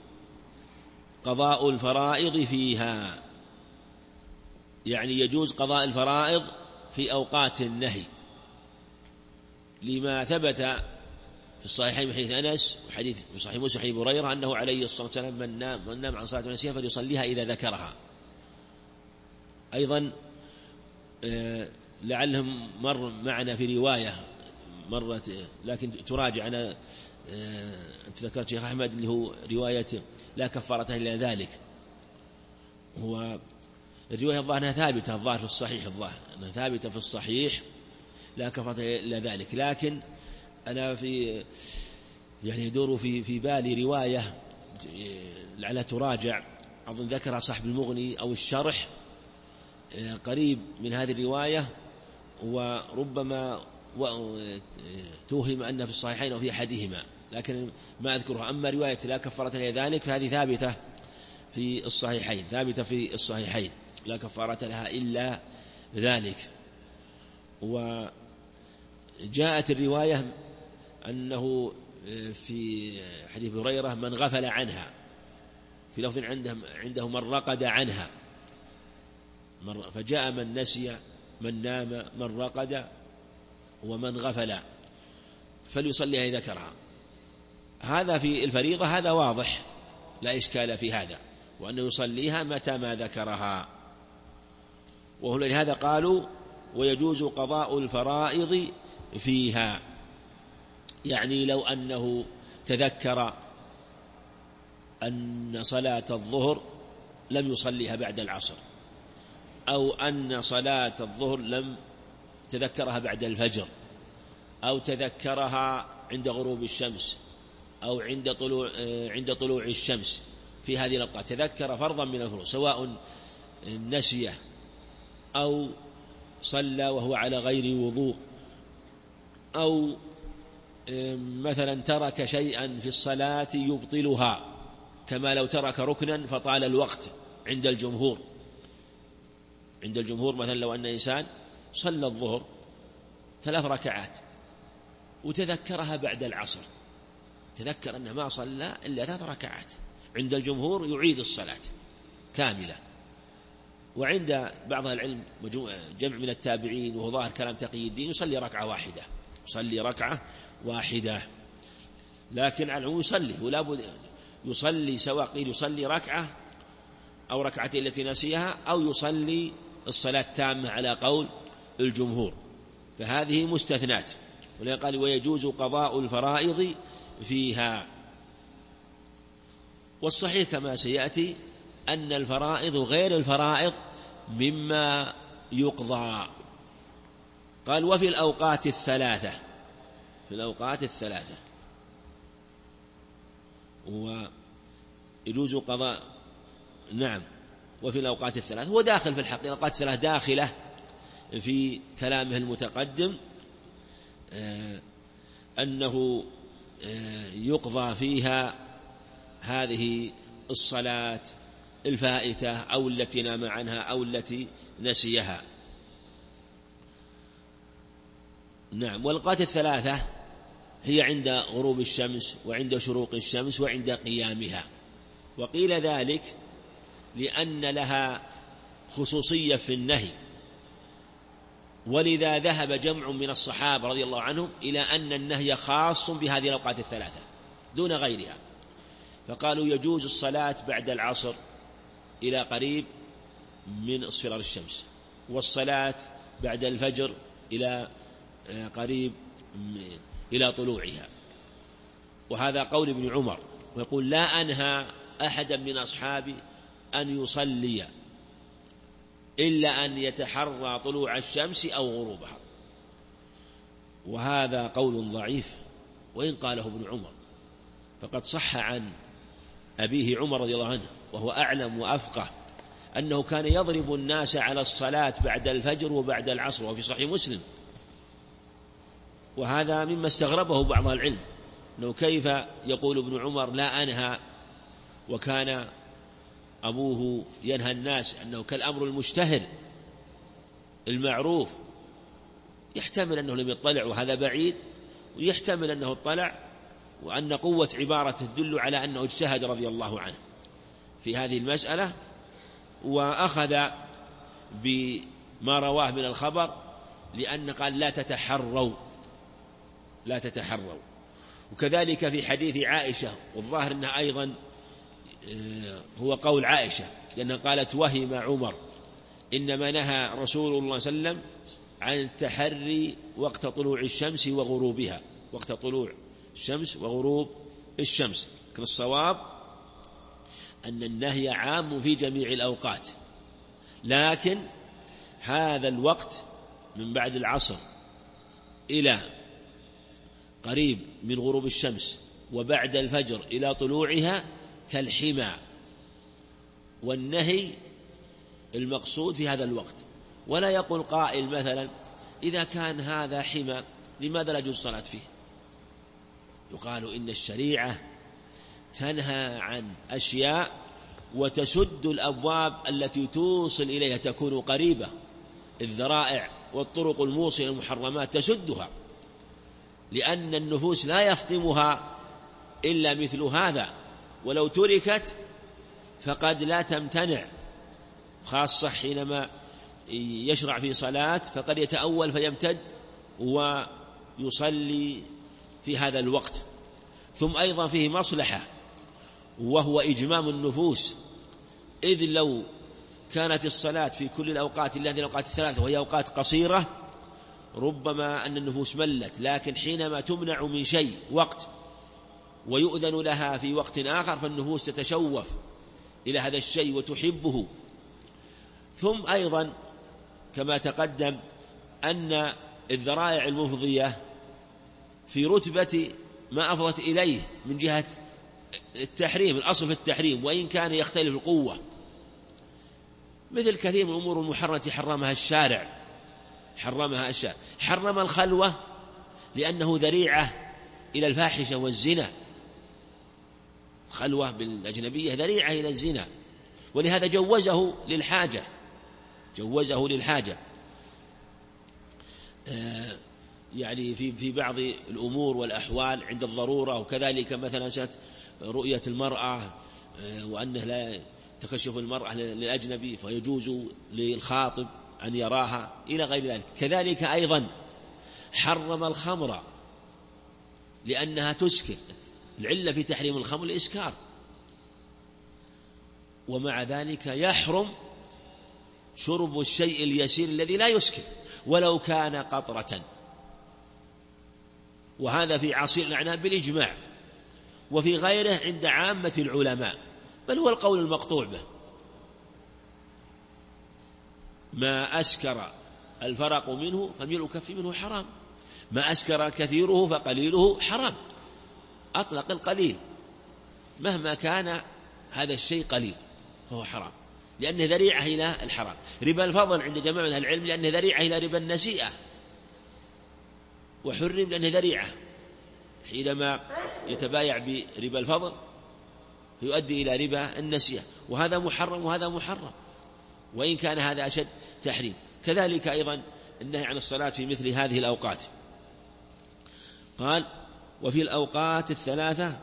قضاء الفرائض فيها، يعني يجوز قضاء الفرائض في أوقات النهي، لما ثبت في الصحيحين من حديث أنس وحديث في صحيح مسلم حديث هريرة أنه عليه الصلاة والسلام من نام عن صلاة ونسيها فليصليها إذا ذكرها. أيضا لعلهم مر معنا في رواية مرت لكن تراجع. أنا أنت ذكرت شيخ أحمد اللي هو رواية لا كفارة إلا ذلك، هو الرواية الظاهر أنها ثابتة، الظاهر في الصحيح، الظاهر أنها ثابتة في الصحيح لا كفارة إلا ذلك. لكن أنا في يعني يدور في بالي رواية لعلها تراجع، أظن ذكرها صاحب المغني أو الشرح قريب من هذه الرواية، وربما توهم أن في الصحيحين وفي أحدهما، لكن ما أذكرها. أما رواية لا كفارة إلا ذلك فهذه ثابتة في الصحيحين، ثابتة في الصحيحين لا كفارة لها إلا ذلك. وجاءت الرواية أنه في حديث هريرة من غفل عنها، في لفظ عنده من رقد عنها، فجاء من نسي من نام من رقد ومن غفل فليصليها إذا ذكرها. هذا في الفريضة هذا واضح لا إشكال في هذا، وأنه يصليها متى ما ذكرها. ولهذا قالوا ويجوز قضاء الفرائض فيها، يعني لو أنه تذكر أن صلاة الظهر لم يصليها بعد العصر، أو أن صلاة الظهر لم تذكرها بعد الفجر، أو تذكرها عند غروب الشمس، أو عند طلوع الشمس، في هذه الأوقات تذكر فرضا من الفروض سواء نسيه أو صلى وهو على غير وضوء، أو مثلا ترك شيئا في الصلاة يبطلها، كما لو ترك ركنا فطال الوقت عند الجمهور. مثلا لو أن إنسان صلى الظهر 3 ركعات وتذكرها بعد العصر، تذكر أنه ما صلى إلا 3 ركعات، عند الجمهور يعيد الصلاة كاملة. وعند بعض العلم جمع من التابعين وهو ظاهر كلام تقي الدين يصلي ركعة واحدة، لكن على العموم يصلي، ولا بد يصلي، سواء قيل يصلي ركعة أو ركعتين التي نسيها، أو يصلي الصلاة تامة على قول الجمهور، فهذه مستثنات. ولذلك قال ويجوز قضاء الفرائض فيها. والصحيح كما سيأتي أن الفرائض غير الفرائض مما يقضى. قال وفي الأوقات الثلاثة، ويجوز قضاء، نعم، وفي الأوقات الثلاثة هو داخل في الحقيقة، الأوقات الثلاثة داخلة في كلامه المتقدم، أنه يقضى فيها هذه الصلاة الفائتة أو التي نام عنها أو التي نسيها. نعم. والأوقات الثلاثة هي عند غروب الشمس وعند شروق الشمس وعند قيامها. وقيل ذلك لأن لها خصوصية في النهي، ولذا ذهب جمع من الصحابة رضي الله عنهم إلى أن النهي خاص بهذه الأوقات الثلاثة دون غيرها، فقالوا يجوز الصلاة بعد العصر إلى قريب من اصفرار الشمس، والصلاة بعد الفجر إلى قريب إلى طلوعها. وهذا قول ابن عمر، ويقول لا أنهى أحدا من أصحابي أن يصلي إلا أن يتحرى طلوع الشمس أو غروبها. وهذا قول ضعيف وإن قاله ابن عمر، فقد صح عن أبيه عمر رضي الله عنه وهو أعلم وأفقه أنه كان يضرب الناس على الصلاة بعد الفجر وبعد العصر، وفي صحيح مسلم. وهذا مما استغربه بعض العلم، أنه كيف يقول ابن عمر لا أنهى وكان أبوه ينهى الناس، أنه كالأمر المشتهر المعروف. يحتمل أنه لم يطلع وهذا بعيد، ويحتمل أنه اطلع وأن قوة عبارته تدل على أنه اجتهد رضي الله عنه في هذه المسألة، وأخذ بما رواه من الخبر، لأن قال لا تتحروا. وكذلك في حديث عائشة، والظاهر أنها أيضا هو قول عائشة، لأنها قالت وهم عمر إنما نهى رسول الله صلى الله عليه وسلم عن التحري وقت طلوع الشمس وغروبها، وقت طلوع الشمس وغروب الشمس. لكن الصواب أن النهي عام في جميع الأوقات، لكن هذا الوقت من بعد العصر إلى قريب من غروب الشمس وبعد الفجر إلى طلوعها كالحمى، والنهي المقصود في هذا الوقت. ولا يقول قائل مثلا إذا كان هذا حمى لماذا لا يجوز الصلاة فيه؟ يقال إن الشريعة تنهى عن أشياء وتسد الأبواب التي توصل إليها، تكون قريبة، الذرائع والطرق الموصلة المحرمات تسدها، لأن النفوس لا يفطمها إلا مثل هذا، ولو تركت فقد لا تمتنع، خاصة حينما يشرع في صلاة فقد يتأول فيمتد ويصلي في هذا الوقت. ثم أيضا فيه مصلحة وهو إجمام النفوس، إذ لو كانت الصلاة في كل الأوقات إلا هذه الأوقات الثلاثة وهي أوقات قصيرة ربما أن النفوس ملت، لكن حينما تمنع من شيء وقت ويؤذن لها في وقت آخر فالنفوس تتشوف إلى هذا الشيء وتحبه. ثم أيضا كما تقدم أن الذرائع المفضية في رتبة ما أفضت إليه من جهة التحريم، الأصل في التحريم وإن كان يختلف القوة، مثل كثير من الأمور المحرمة حرمها الشارع. حرم الخلوة لأنه ذريعة إلى الفاحشة والزنا، خلوة بالأجنبية ذريعة إلى الزنا، ولهذا جوزه للحاجة. يعني في بعض الأمور والأحوال عند الضرورة، وكذلك مثلا رؤية المرأة وأنه لا تكشف المرأة للأجنبي فيجوز للخاطب أن يراها إلى غير ذلك. كذلك أيضا حرم الخمر لأنها تسكر، العلة في تحريم الخمر الإسكار، ومع ذلك يحرم شرب الشيء اليسير الذي لا يسكر ولو كان قطرة، وهذا في عصير الأعناب بالإجماع، وفي غيره عند عامة العلماء، بل هو القول المقطوع به. ما أسكر الفرق منه فملء كف منه حرام، ما أسكر كثيره فقليله حرام. أطلق القليل مهما كان هذا الشيء قليل فهو حرام، لأنه ذريعة إلى الحرام. ربا الفضل عند جماعة أهل العلم لأنه ذريعة إلى ربا النسيئة، وحرم لأنه ذريعة، حينما يتبايع بربا الفضل فيؤدي إلى ربا النسيئة، وهذا محرم وهذا محرم، وإن كان هذا أشد تحريم. كذلك أيضا النهي عن الصلاة في مثل هذه الأوقات. قال وفي الأوقات الثلاثة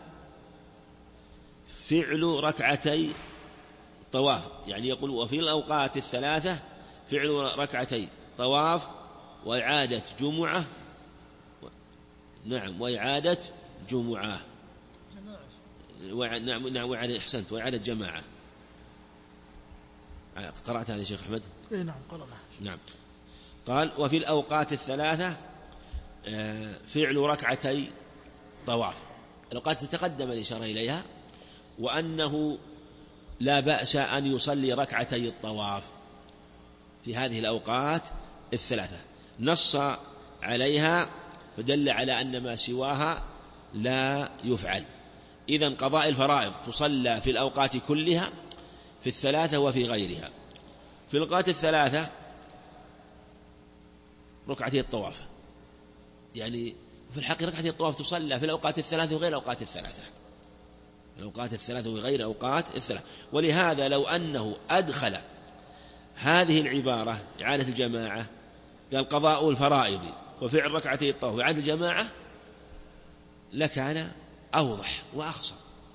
فعل ركعتي طواف، يعني يقول وفي الأوقات الثلاثة فعل ركعتي طواف وإعادة جمعة، نعم وإعادة جمعة، نعم وإعادة، أحسنت، وإعادة جماعة. قرأت هذا الشيخ أحمد؟ نعم قرأنا. نعم. قال وفي الأوقات الثلاثة فعل ركعتي طواف، الأوقات تقدم الإشارة إليها، وأنه لا بأس أن يصلي ركعتي الطواف في هذه الأوقات الثلاثة، نص عليها فدل على أن ما سواها لا يفعل. إذن قضاء الفرائض تصلى في الأوقات كلها في الثلاثة وفي غيرها. في الأوقات الثلاثة ركعتي الطواف، يعني في الحقيقة ركعتي الطواف تصلى في الأوقات الثلاثة وغير الأوقات الثلاثة، الأوقات الثلاثة وغير أوقات الثلاثة. ولهذا لو أنه أدخل هذه العبارة إعادة الجماعة، قال قضاء الفرائض وفعل ركعتي الطواف وإعادة الجماعة، لكان أوضح وأخصر،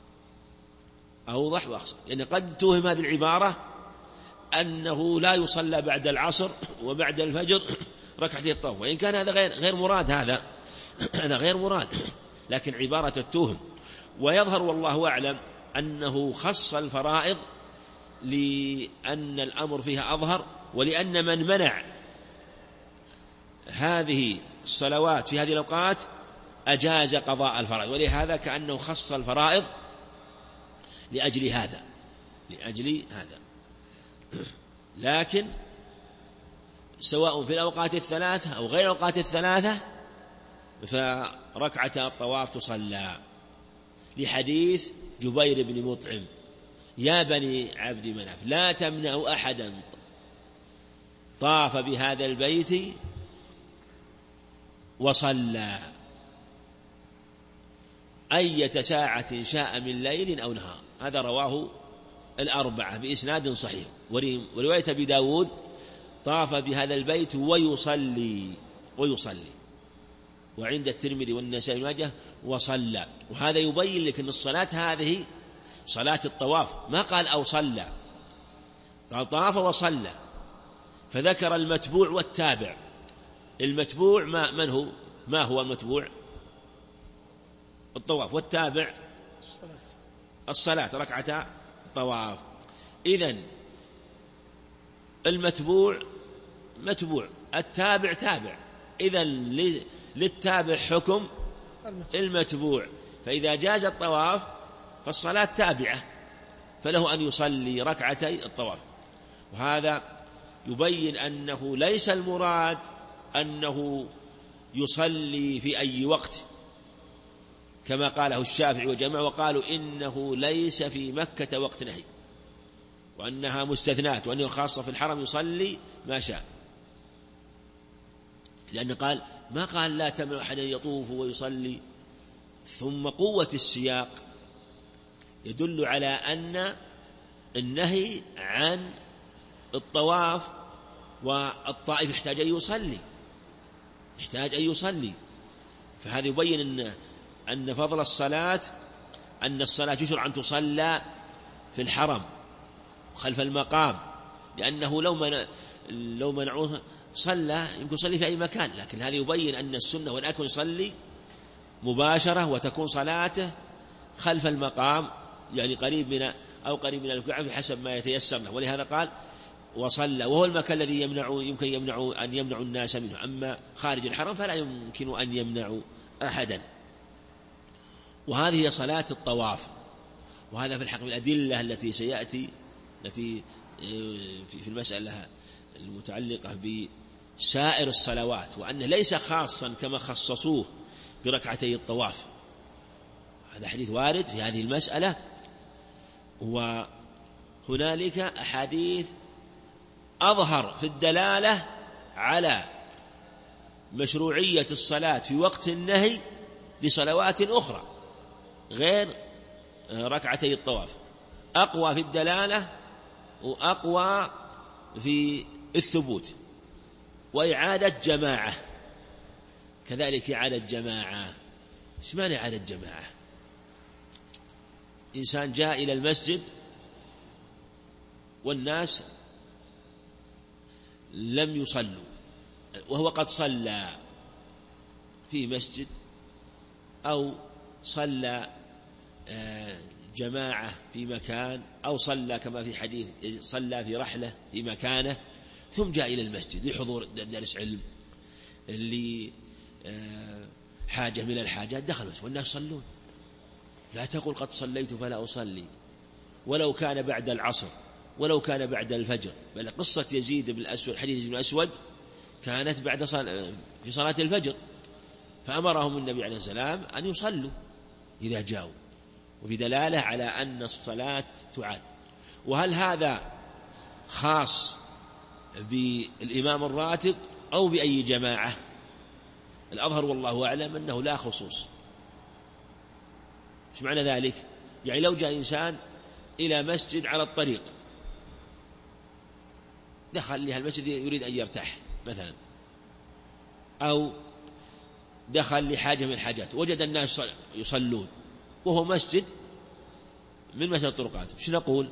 لأن قد توهم هذه العبارة أنه لا يصلى بعد العصر وبعد الفجر ركعتي الطواف، وإن كان هذا غير مراد، هذا غير مراد، لكن عبارة التوهم. ويظهر والله أعلم أنه خص الفرائض لأن الأمر فيها أظهر، ولأن من منع هذه الصلوات في هذه الأوقات أجاز قضاء الفرائض، ولهذا كأنه خص الفرائض لأجل هذا. لكن سواء في الأوقات الثلاثة أو غير الأوقات الثلاثة فركعة الطواف تصلى، لحديث جبير بن مطعم: يا بني عبد مناف لا تمنعوا أحدا طاف بهذا البيت وصلى أية ساعة شاء من ليل أو نهار. هذا رواه الأربعة بإسناد صحيح. ورواية أبي داود: طاف بهذا البيت ويصلي. وعند الترمذي والنسائي بن ماجه وصلى. وهذا يبين لك أن الصلاة هذه صلاة الطواف، ما قال أو صلى، قال طاف وصلى، فذكر المتبوع والتابع. المتبوع ما هو المتبوع؟ الطواف، والتابع الصلاة ركعة الطواف. إذن المتبوع متبوع، التابع تابع، إذن للتابع حكم المتبوع، فإذا جاز الطواف فالصلاة تابعة، فله أن يصلي ركعتي الطواف. وهذا يبين أنه ليس المراد أنه يصلي في أي وقت كما قاله الشافعي وجماعة، وقالوا إنه ليس في مكة وقت نهي، وأنها مستثنات، وأنه خاصة في الحرم يصلي ما شاء، لأنه قال ما قال لا تمنع أحد يطوف ويصلي. ثم قوة السياق يدل على أن النهي عن الطواف والطائف يحتاج أن يصلي، فهذا يبين أن فضل الصلاة، أن الصلاة يشرع أن تصلى في الحرم خلف المقام، لأنه لو منعوه صلى يمكن يصلي في أي مكان، لكن هذا يبين أن السنة وأن أكون يصلي مباشرة، وتكون صلاته خلف المقام، يعني قريب من الكعبة بحسب ما يتيسر له. ولهذا قال وصلى، وهو المكان الذي يمكن أن يمنع الناس منه. أما خارج الحرم فلا يمكن أن يمنعوا أحدا. وهذه هي صلاة الطواف. وهذا في الحق الأدلة التي سيأتي في المسألة المتعلقة بسائر الصلوات، وأنه ليس خاصا كما خصصوه بركعتي الطواف. هذا حديث وارد في هذه المسألة، وهنالك أحاديث أظهر في الدلالة على مشروعية الصلاة في وقت النهي لصلوات أخرى غير ركعتي الطواف، أقوى في الدلالة وأقوى في الثبوت. وإعادة جماعة كذلك، إعادة جماعة. إيش معنى إعادة جماعة؟ إنسان جاء إلى المسجد والناس لم يصلوا، وهو قد صلى في مسجد، أو صلى جماعة في مكان، أو صلى كما في حديث صلى في رحلة في مكانه، ثم جاء إلى المسجد لحضور درس علم، حاجة من الحاجات، دخل المسجد والناس يصلون. لا تقول قد صليت فلا أصلي، ولو كان بعد العصر، ولو كان بعد الفجر. بل قصة يزيد بن الأسود، حديث يزيد بن الأسود، كانت في صلاة الفجر، فأمرهم النبي عليه السلام أن يصلوا إذا جاءوا، وفي دلالة على أن الصلاة تعاد. وهل هذا خاص بالإمام الراتب أو بأي جماعة؟ الأظهر والله أعلم أنه لا خصوص. إيش معنى ذلك؟ يعني لو جاء إنسان إلى مسجد على الطريق، دخل لها المسجد يريد أن يرتاح مثلا، أو دخل لحاجة من الحاجات، وجد الناس يصلون وهو مسجد من مسجد الطرقات، شو نقول؟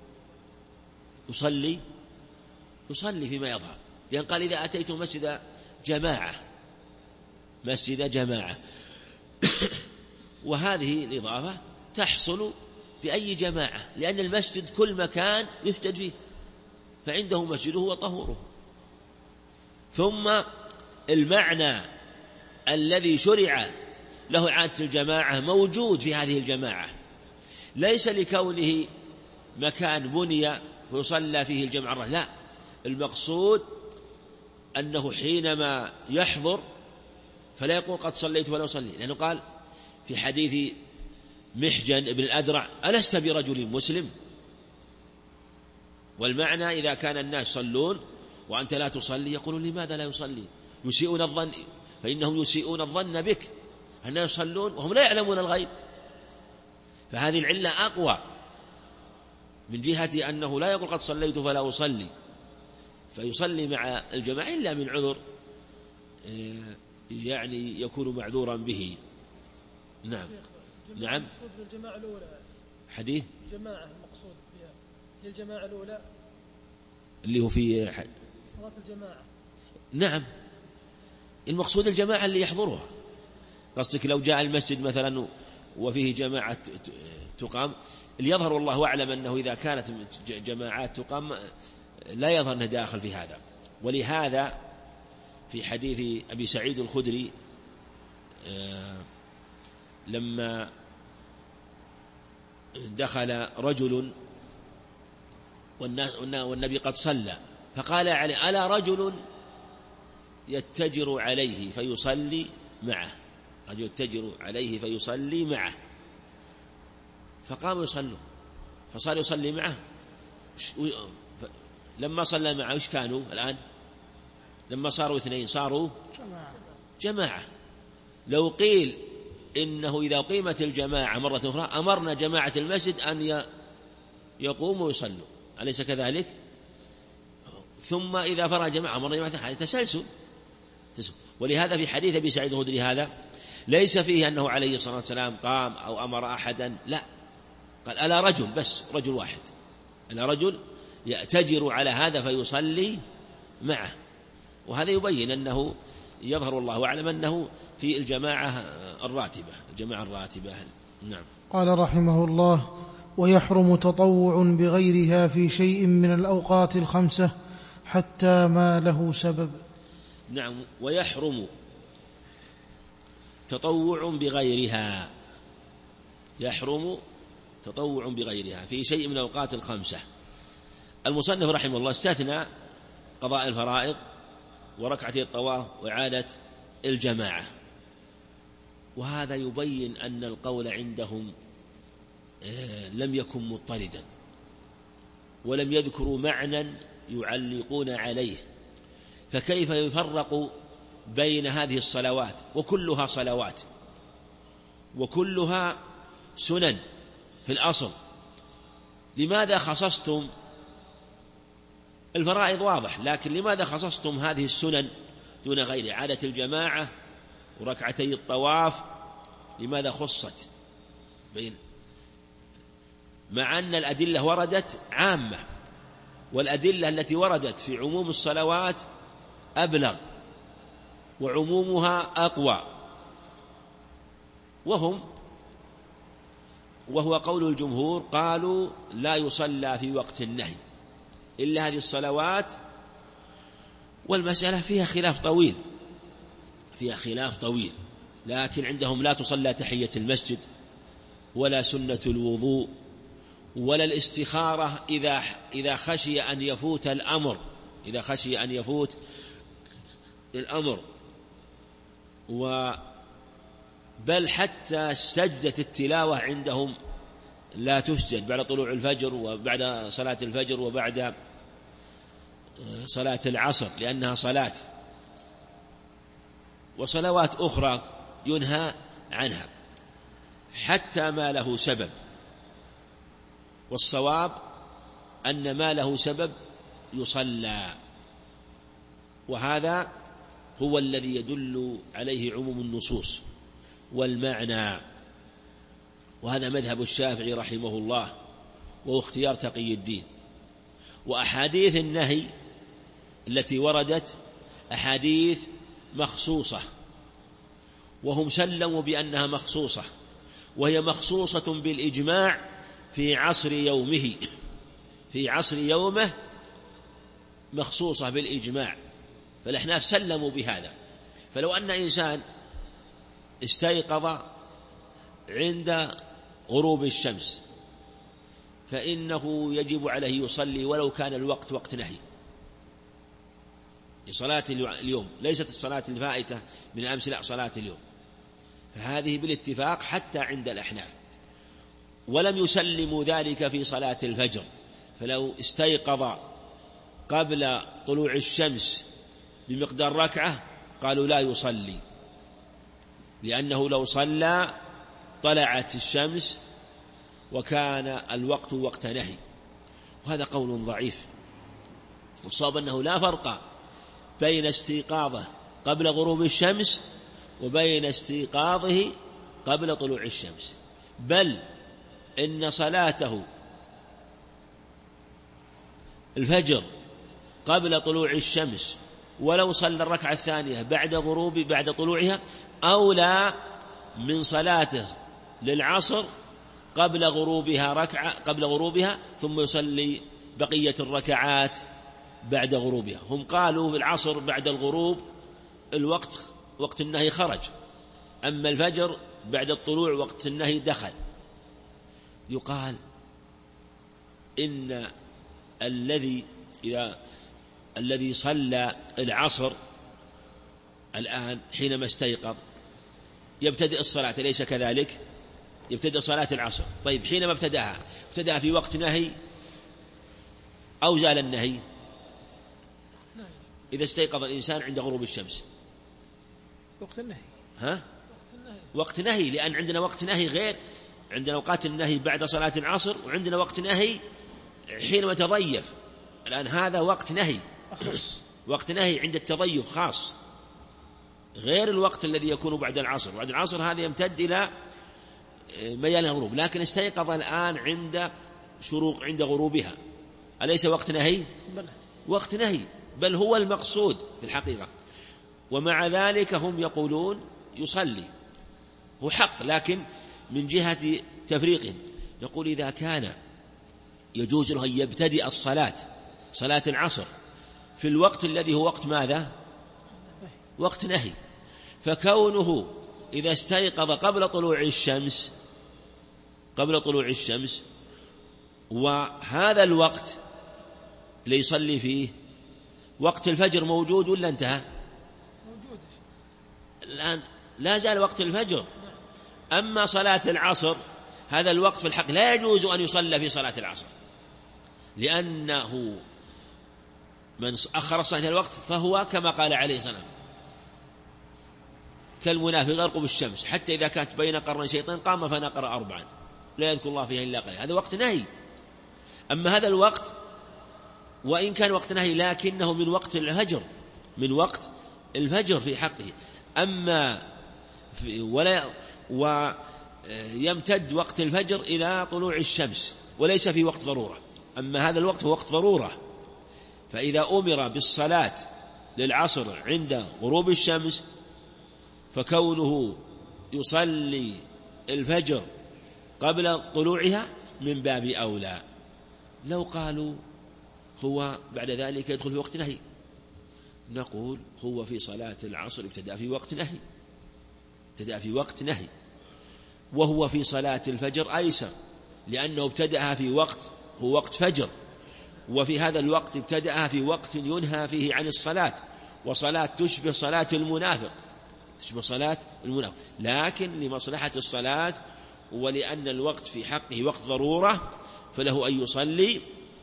يصلي فيما يظهر، لأن قال إذا أتيتم مسجد جماعة وهذه الإضافة تحصل بأي جماعة، لأن المسجد كل مكان يسجد فيه، فعنده مسجده وطهوره. ثم المعنى الذي شرع له إعادة الجماعة موجود في هذه الجماعة، ليس لكونه مكان بني ويصلى فيه الجمع، لا، المقصود أنه حينما يحضر فلا يقول قد صليت ولا أصلي، لأنه قال في حديث محجن بن الأدرع: ألست برجل مسلم؟ والمعنى إذا كان الناس يصلون وأنت لا تصلي يقولون لماذا لا يصلي؟ يسيئون الظن، فإنهم يسيئون الظن بك، الناس يصلون وهم لا يعلمون الغيب. فهذه العلة أقوى من جهة أنه لا يقول قد صليت فلا أصلي، فيصلي مع الجماعة إلا من عذر يعني يكون معذورا به. نعم. نعم. المقصود بالجماعة الأولى حديث جماعة المقصود فيها هي الجماعة الأولى اللي هو في صلاة الجماعة. نعم، المقصود الجماعة اللي يحضرها. قصدك لو جاء المسجد مثلا وفيه جماعة تقام، اللي يظهر والله أعلم أنه إذا كانت جماعات تقام لا يظهر أنه داخل في هذا. ولهذا في حديث أبي سعيد الخدري لما دخل رجل والنبي قد صلى فقال عليه: ألا رجل يتجر عليه فيصلي معه، رجل يتجر عليه فيصلي معه، فقاموا يصلوا فصار يصلي معه. لما صلى معه وش كانوا الآن؟ لما صاروا اثنين صاروا جماعة. لو قيل إنه إذا قيمت الجماعة مرة أخرى أمرنا جماعة المسجد أن يقوموا ويصلوا، أليس كذلك؟ ثم إذا فرغ جماعة أمرنا جماعة، هذا تسلسل. ولهذا في حديث أبي سعيد الخدري هذا ليس فيه أنه عليه الصلاة والسلام قام أو أمر أحدا، لا، قال: ألا رجل، بس رجل واحد، ألا رجل يأتجر على هذا فيصلي معه. وهذا يبين أنه يظهر والله أعلم أنه في الجماعة الراتبة. نعم. قال رحمه الله: ويحرم تطوع بغيرها في شيء من الأوقات الخمسة حتى ما له سبب. نعم، ويحرم تطوع بغيرها، يحرم تطوع بغيرها في شيء من الأوقات الخمسة. المصنف رحمه الله استثنى قضاء الفرائض وركعتي الطواف وإعادة الجماعة، وهذا يبين أن القول عندهم لم يكن مضطردا، ولم يذكروا معنى يعلقون عليه، فكيف يفرق بين هذه الصلوات وكلها صلوات وكلها سنن في الأصل؟ لماذا خصصتم الفرائض؟ واضح، لكن لماذا خصصتم هذه السنن دون غير إعادة الجماعة وركعتي الطواف؟ لماذا خصت بين، مع أن الأدلة وردت عامة، والأدلة التي وردت في عموم الصلوات أبلغ وعمومها أقوى، وهو قول الجمهور، قالوا لا يصلى في وقت النهي إلا هذه الصلوات. والمسألة فيها خلاف طويل، لكن عندهم لا تصلى تحية المسجد ولا سنة الوضوء ولا الاستخارة إذا خشي أن يفوت الأمر، بل حتى سجدة التلاوة عندهم لا تسجد بعد طلوع الفجر وبعد صلاة الفجر وبعد صلاة العصر، لأنها صلاة، وصلوات أخرى ينهى عنها حتى ما له سبب. والصواب أن ما له سبب يصلى، وهذا هو الذي يدل عليه عموم النصوص والمعنى، وهذا مذهب الشافعي رحمه الله، وهو اختيار تقي الدين. وأحاديث النهي التي وردت أحاديث مخصوصة، وهم سلموا بأنها مخصوصة، وهي مخصوصة بالإجماع في عصر يومه، في عصر يومه مخصوصة بالإجماع، فالأحناف سلموا بهذا. فلو أن إنسان استيقظ عند غروب الشمس فإنه يجب عليه يصلي ولو كان الوقت وقت نهي، صلاة اليوم ليست الصلاة الفائتة من أمس، لا، صلاة اليوم. فهذه بالاتفاق حتى عند الأحناف. ولم يسلموا ذلك في صلاة الفجر، فلو استيقظ قبل طلوع الشمس بمقدار ركعة قالوا لا يصلي، لأنه لو صلى طلعت الشمس وكان الوقت وقت نهي، وهذا قول ضعيف. والصواب أنه لا فرق بين استيقاظه قبل غروب الشمس وبين استيقاظه قبل طلوع الشمس، بل إن صلاته الفجر قبل طلوع الشمس ولو صلى الركعة الثانية بعد طلوعها أولى من صلاته للعصر قبل غروبها ثم يصلي بقية الركعات بعد غروبها. هم قالوا في العصر بعد الغروب وقت النهي خرج، أما الفجر بعد الطلوع وقت النهي دخل. يقال إن الذي صلى العصر الآن حينما استيقظ يبتدئ الصلاة، أليس كذلك؟ يبتدئ صلاة العصر. طيب حينما ابتدأ في وقت نهي أو زال النهي؟ إذا استيقظ الإنسان عند غروب الشمس وقت النهي. وقت نهي، لأن عندنا وقت نهي غير، عندنا أوقات النهي بعد صلاة العصر، وعندنا وقت نهي حينما تضيف. الآن هذا وقت نهي، وقت نهي عند التضيف خاص، غير الوقت الذي يكون بعد العصر. بعد العصر هذا يمتد إلى ميال الغروب، لكن استيقظ الآن عند غروبها، أليس وقت نهي؟ وقت نهي، بل هو المقصود في الحقيقة. ومع ذلك هم يقولون يصلي، هو حق، لكن من جهة تفريق يقول إذا كان يجوز له أن يبتدئ صلاة العصر في الوقت الذي هو وقت ماذا؟ وقت نهي، فكونه إذا استيقظ قبل طلوع الشمس وهذا الوقت ليصلي فيه وقت الفجر موجود ولا انتهى؟ موجود الآن، لا زال وقت الفجر. أما صلاة العصر هذا الوقت في الحق لا يجوز أن يصلى في صلاة العصر، لأنه من أخر الصلاة إلى الوقت فهو كما قال عليه السلام كالمنافق يرقب الشمس حتى إذا كانت بين قرن شيطان قام فنقر 4 لا يذكر الله فيها إلا قليلا. هذا وقت نهي. أما هذا الوقت وإن كان وقت نهي لكنه من وقت الفجر في حقه. أما ويمتد وقت الفجر إلى طلوع الشمس وليس في وقت ضرورة. أما هذا الوقت هو وقت ضرورة، فإذا أمر بالصلاة للعصر عند غروب الشمس فكونه يصلي الفجر قبل طلوعها من باب أولى. لو قالوا هو بعد ذلك يدخل في وقت نهي، نقول هو في صلاة العصر ابتدأ في وقت نهي، وهو في صلاة الفجر أيسر، لأنه ابتدأها في هو وقت فجر، وفي هذا الوقت ابتدأها في وقت ينهى فيه عن الصلاة، وصلاة تشبه صلاة المنافق، لكن لمصلحة الصلاة ولأن الوقت في حقه وقت ضرورة فله أن يصلي.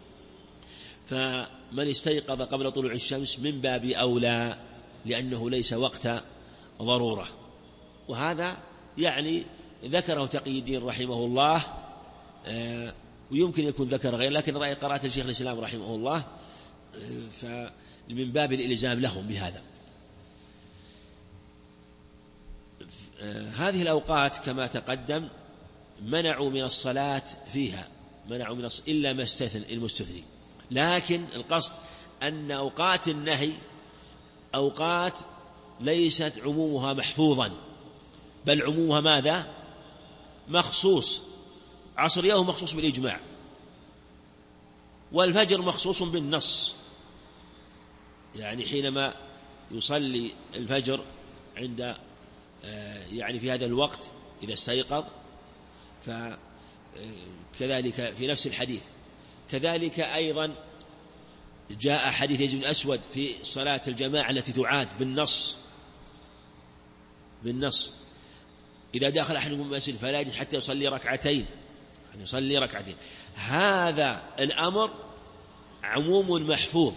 فمن استيقظ قبل طلوع الشمس من باب أولى لأنه ليس وقت ضرورة. وهذا يعني ذكره تقي الدين رحمه الله، ويمكن يكون ذكر غير، لكن رأي قراءة الشيخ الإسلام رحمه الله فمن باب الإلزام لهم بهذا. هذه الأوقات كما تقدم منعوا من الصلاة فيها، إلا ما المستثني، لكن القصد أن أوقات النهي أوقات ليست عمومها محفوظا، بل عمومها ماذا؟ مخصوص، عصر اليوم مخصوص بالإجماع، والفجر مخصوص بالنص. يعني حينما يصلي الفجر عند يعني في هذا الوقت إذا استيقظ، فكذلك في نفس الحديث. كذلك أيضا جاء حديث يزيد بن الأسود في صلاة الجماعة التي تعاد بالنص إذا دخل أحدكم المسجد فلا يجلس حتى يصلي ركعتين، يعني يصلي ركعتين. هذا الأمر عموم محفوظ،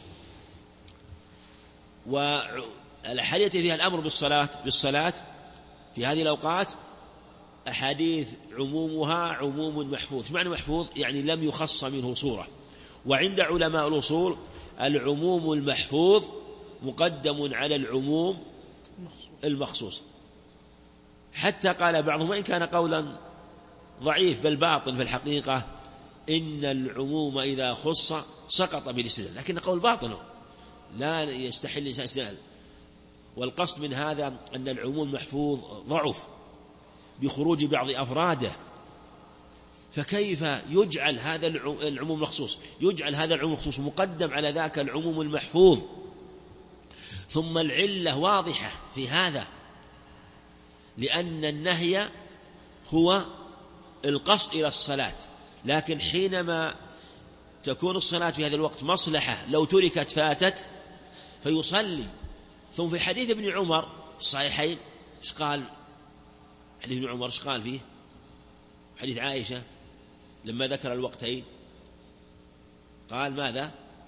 والأحاديث فيها الأمر بالصلاة في هذه الأوقات أحاديث عمومها عموم محفوظ. ايش معنى محفوظ؟ يعني لم يخص منه صورة. وعند علماء الأصول العموم المحفوظ مقدم على العموم المخصوص، حتى قال بعضهم وإن كان قولا ضعيف بل باطل في الحقيقة إن العموم إذا خص سقط بالاستدلال، لكن قول باطل لا يستحل الإنسان استدلال. والقصد من هذا أن العموم محفوظ ضعف بخروج بعض أفراده، فكيف يجعل هذا العموم مخصوص، يجعل هذا العموم مخصوص مقدم على ذاك العموم المحفوظ؟ ثم العلة واضحة في هذا، لأن النهي هو القصد إلى الصلاة، لكن حينما تكون الصلاة في هذا الوقت مصلحة لو تركت فاتت فيصلي. ثم في حديث ابن عمر الصحيحين ايش قال؟ حديث ابن عمر ايش قال فيه؟ حديث عائشة لما ذكر الوقتين قال ماذا؟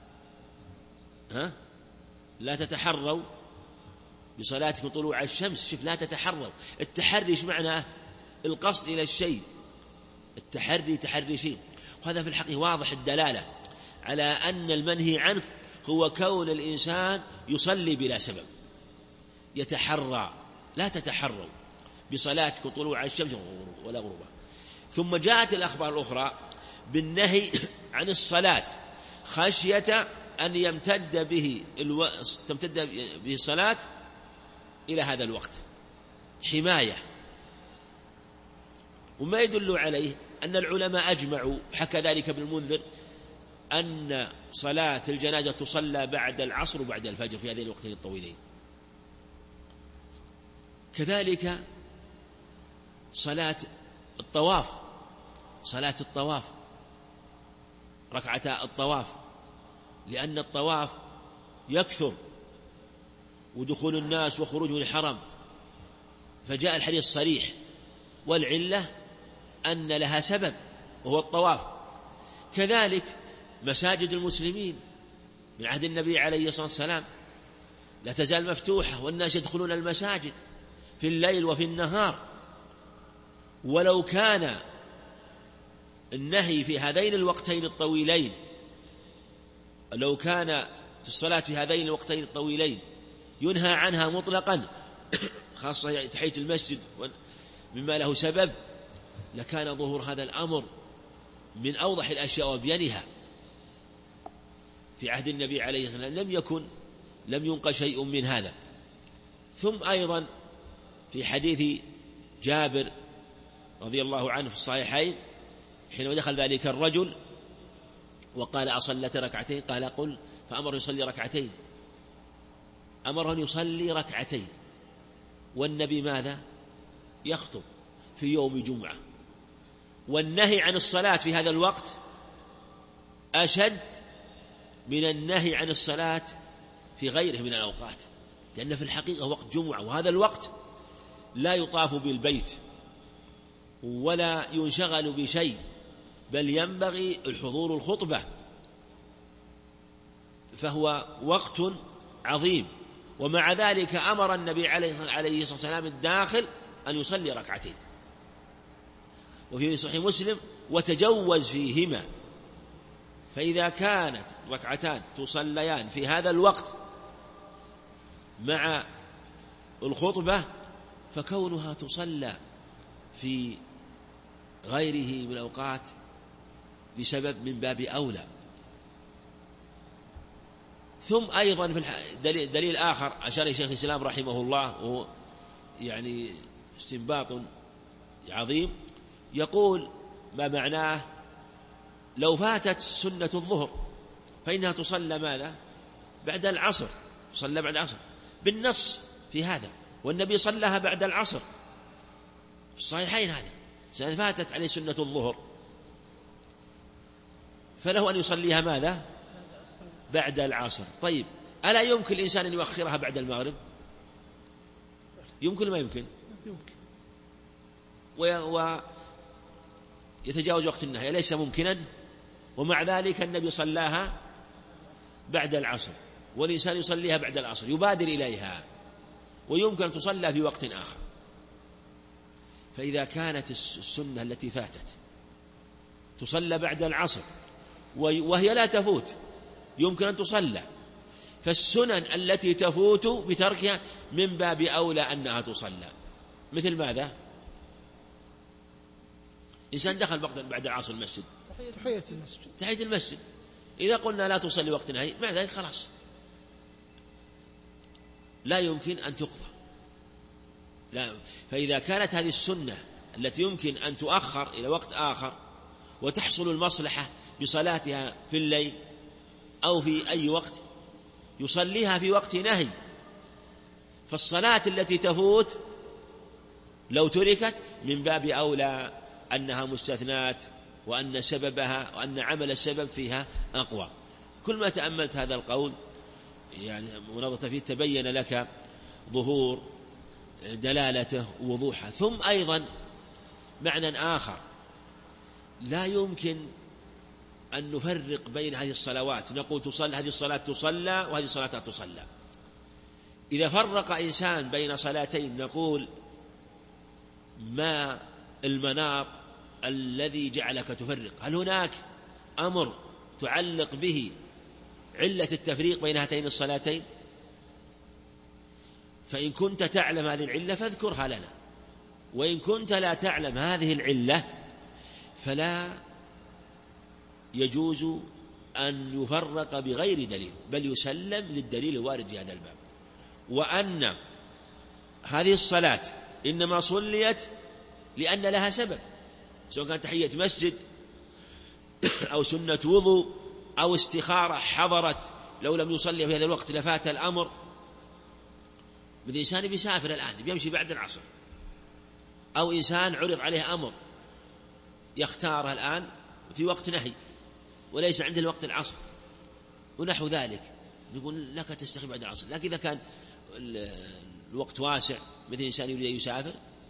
لا تتحروا بصلاتكم طلوع الشمس. شوف، لا تتحروا، التحري ايش معناه؟ القصد إلى الشيء، التحري تحري شيء. وهذا في الحقيقة واضح الدلالة على أن المنهي عنه هو كون الإنسان يصلي بلا سبب، يتحرى. لا تتحروا بصلاتكم طلوع الشمس ولا غروبها. ثم جاءت الأخبار الأخرى بالنهي عن الصلاة خشية أن تمتد به الصلاة إلى هذا الوقت، حماية. وما يدل عليه أن العلماء أجمعوا، حكى ذلك ابن المنذر، أن صلاة الجنازة تصلى بعد العصر وبعد الفجر في هذين الوقتين الطويلين. كذلك صلاة الطواف، ركعتا الطواف، لأن الطواف يكثر ودخول الناس وخروج من الحرم، فجاء الحديث الصريح، والعلة أن لها سبب وهو الطواف. كذلك مساجد المسلمين من عهد النبي عليه الصلاة والسلام لا تزال مفتوحة، والناس يدخلون المساجد في الليل وفي النهار. ولو كان النهي في هذين الوقتين الطويلين، لو كان الصلاة في هذين الوقتين الطويلين ينهى عنها مطلقا، خاصة تحية المسجد مما له سبب، لكان ظهور هذا الأمر من أوضح الأشياء وبينها. في عهد النبي عليه الصلاة والسلام لم ينقل شيء من هذا. ثم أيضا في حديث جابر رضي الله عنه في الصحيحين حينما دخل ذلك الرجل وقال أصلت ركعتين؟ قال قل، فأمر يصلي ركعتين، أمر أن يصلي ركعتين، والنبي ماذا؟ يخطب في يوم جمعة. والنهي عن الصلاة في هذا الوقت أشد من النهي عن الصلاة في غيره من الأوقات، لأن في الحقيقة وقت جمعة، وهذا الوقت لا يطاف بالبيت ولا ينشغل بشيء، بل ينبغي الحضور الخطبة، فهو وقت عظيم. ومع ذلك أمر النبي عليه الصلاة والسلام الداخل أن يصلي ركعتين. وفي صحيح مسلم وتجوز فيهما، فإذا كانت ركعتان تصليان في هذا الوقت مع الخطبة فكونها تصلى في غيره من الأوقات بسبب من باب أولى. ثم أيضا في دليل آخر أشار شيخ الإسلام رحمه الله، وهو يعني استنباط عظيم. يقول ما معناه لو فاتت سنة الظهر فإنها تصلى ماذا؟ بعد العصر، تصلى بعد العصر بالنص في هذا، والنبي صلىها بعد العصر في الصحيحين. هذا إذا فاتت عليه سنة الظهر فله أن يصليها ماذا؟ بعد العصر. طيب ألا يمكن الإنسان أن يؤخرها بعد المغرب؟ يمكن ما يمكن؟ ويتجاوز وقت النهي ليس ممكنا، ومع ذلك النبي صلاها بعد العصر، والإنسان يصليها بعد العصر يبادر إليها، ويمكن أن تصلى في وقت آخر. فإذا كانت السنة التي فاتت تصلى بعد العصر وهي لا تفوت يمكن أن تصلى، فالسنن التي تفوت بتركها من باب أولى أنها تصلى. مثل ماذا؟ إنسان دخل بعد العصر المسجد، تحية المسجد، إذا قلنا لا تصلي وقت نهي مع ذلك خلاص لا يمكن أن تقضى. لا. فإذا كانت هذه السنة التي يمكن أن تؤخر إلى وقت آخر وتحصل المصلحة بصلاتها في الليل أو في أي وقت يصليها في وقت نهي، فالصلاة التي تفوت لو تركت من باب أولى أنها مستثنات، وأن سببها وأن عمل السبب فيها أقوى. كل ما تأملت هذا القول يعني ونظرت فيه تبين لك ظهور دلالته ووضوحه. ثم أيضا معنى آخر، لا يمكن أن نفرق بين هذه الصلوات، نقول تصلى هذه الصلاة تصلى وهذه الصلاة تصلى. إذا فرق إنسان بين صلاتين نقول ما المناط الذي جعلك تفرق؟ هل هناك أمر تعلق به علة التفريق بين هاتين الصلاتين؟ فإن كنت تعلم هذه العلة فاذكرها لنا، وإن كنت لا تعلم هذه العلة فلا يجوز أن يفرق بغير دليل، بل يسلم للدليل الوارد في هذا الباب. وأن هذه الصلاة إنما صليت لأن لها سبب، سواء كانت تحية مسجد أو سنة وضوء أو استخارة حضرت لو لم يصلي في هذا الوقت لفات الأمر. مثل إنسان بيسافر الآن بيمشي بعد العصر، أو إنسان عرض عليه أمر يختاره الآن في وقت نهي وليس عنده الوقت العصر ونحو ذلك، نقول لك تستخير بعد العصر. لكن إذا كان الوقت واسع مثل إنسان يريد أن يسافر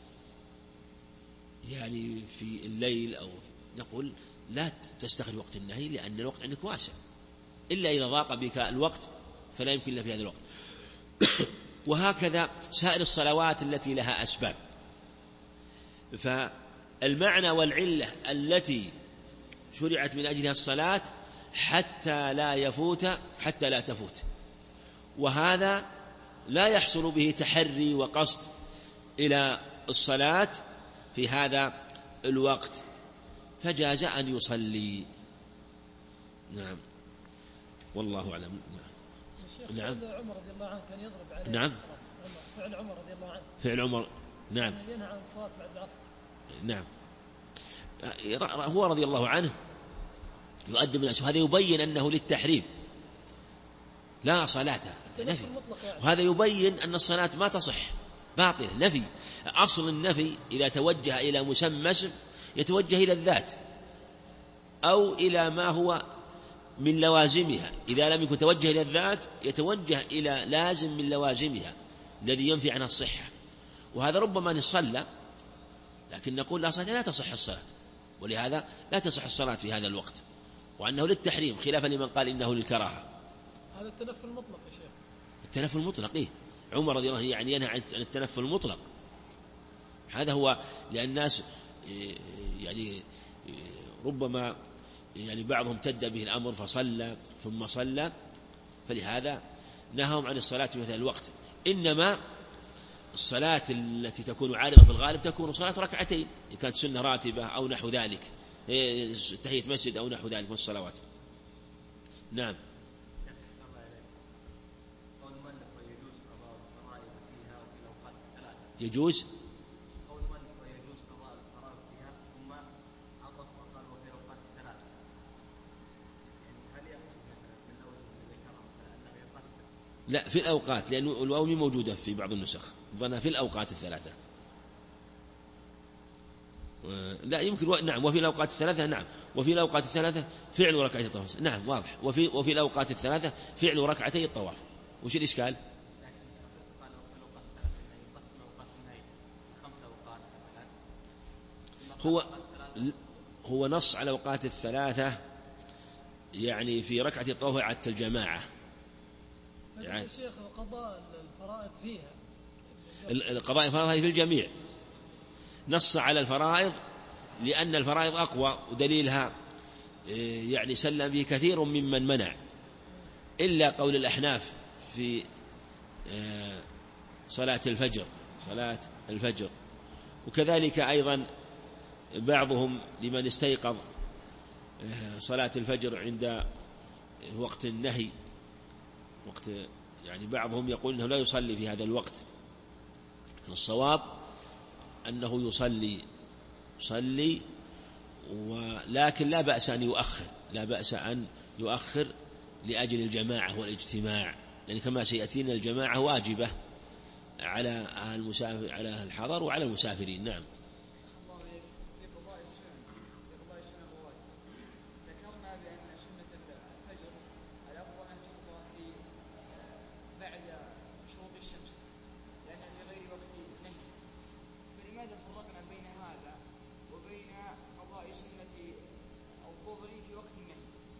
يعني في الليل أو نقول لا تستخدم وقت النهي لأن الوقت عندك واسع، إلا إذا ضاق بك الوقت فلا يمكن إلا في هذا الوقت. وهكذا سائر الصلوات التي لها أسباب. فالمعنى والعلة التي شرعت من أجلها الصلاة حتى لا تفوت، وهذا لا يحصل به تحري وقصد إلى الصلاة في هذا الوقت، فجاز أن يصلي. نعم والله أعلم. نعم. عمر رضي الله عنه كان يضرب عليه. نعم. فعل عمر رضي الله عنه. فعل عمر. نعم. ينهى عن الصلاة بعد العصر. نعم. هو رضي الله عنه يؤدب الناس، وهذا يبين أنه للتحريم لا صلاة، نفي. وهذا يبين أن الصلاة ما تصح، باطل، نفي. أصل النفي إذا توجه إلى مسمى اسم يتوجه إلى الذات أو إلى ما هو من لوازمها، إذا لم يكن توجه إلى الذات يتوجه إلى لازم من لوازمها الذي ينفي عنها الصحة. وهذا ربما نصلى لكن نقول لا صلاة، لا تصح الصلاة، ولهذا لا تصح الصلاة في هذا الوقت، وأنه للتحريم خلافا لمن قال إنه للكراهة. هذا التنفل المطلق يا شيخ. التنفل المطلق إيه؟ عمر رضي الله عنه يعني ينهى عن التنفل المطلق. هذا هو، لأن الناس يعني ربما يعني بعضهم تد به الأمر فصلى ثم صلى، فلهذا نهاهم عن الصلاة في هذا الوقت. إنما الصلاة التي تكون عارضة في الغالب تكون صلاة ركعتين إن كانت سنة راتبة أو نحو ذلك، تحية مسجد أو نحو ذلك من الصلوات. نعم. يجوز لا في الأوقات، لأن الواو موجودة في بعض النسخ، ظنها في الأوقات الثلاثة. لا يمكن نعم، وفي الأوقات الثلاثة نعم، وفي الأوقات الثلاثة فعل ركعتي الطواف، نعم واضح، وفي الأوقات الثلاثة فعل ركعتي الطواف. وش الإشكال؟ هو نص على الأوقات الثلاثة يعني في ركعة الطواف عادة الجماعة يعني الشيخ قضاء الفرائض فيها، القضاء الفرائض في الجميع، نص على الفرائض لأن الفرائض أقوى، ودليلها يعني سلم به كثير ممن منع، إلا قول الأحناف في صلاة الفجر، وكذلك أيضا بعضهم لمن استيقظ صلاة الفجر عند وقت النهي، وقت يعني بعضهم يقول أنه لا يصلي في هذا الوقت، الصواب أنه يصلي ولكن لا بأس أن يؤخر لأجل الجماعة والاجتماع، لأن كما سيأتينا الجماعة واجبة على المسافر، على الحضر وعلى المسافرين. نعم. ذكرنا بأن سنة الفجر الأفضل أن تقضى في بعد شروق الشمس لأنها في غير وقت النهي، فلماذا فرقنا بين هذا وبين قضاء سنة الظهر في وقت النهي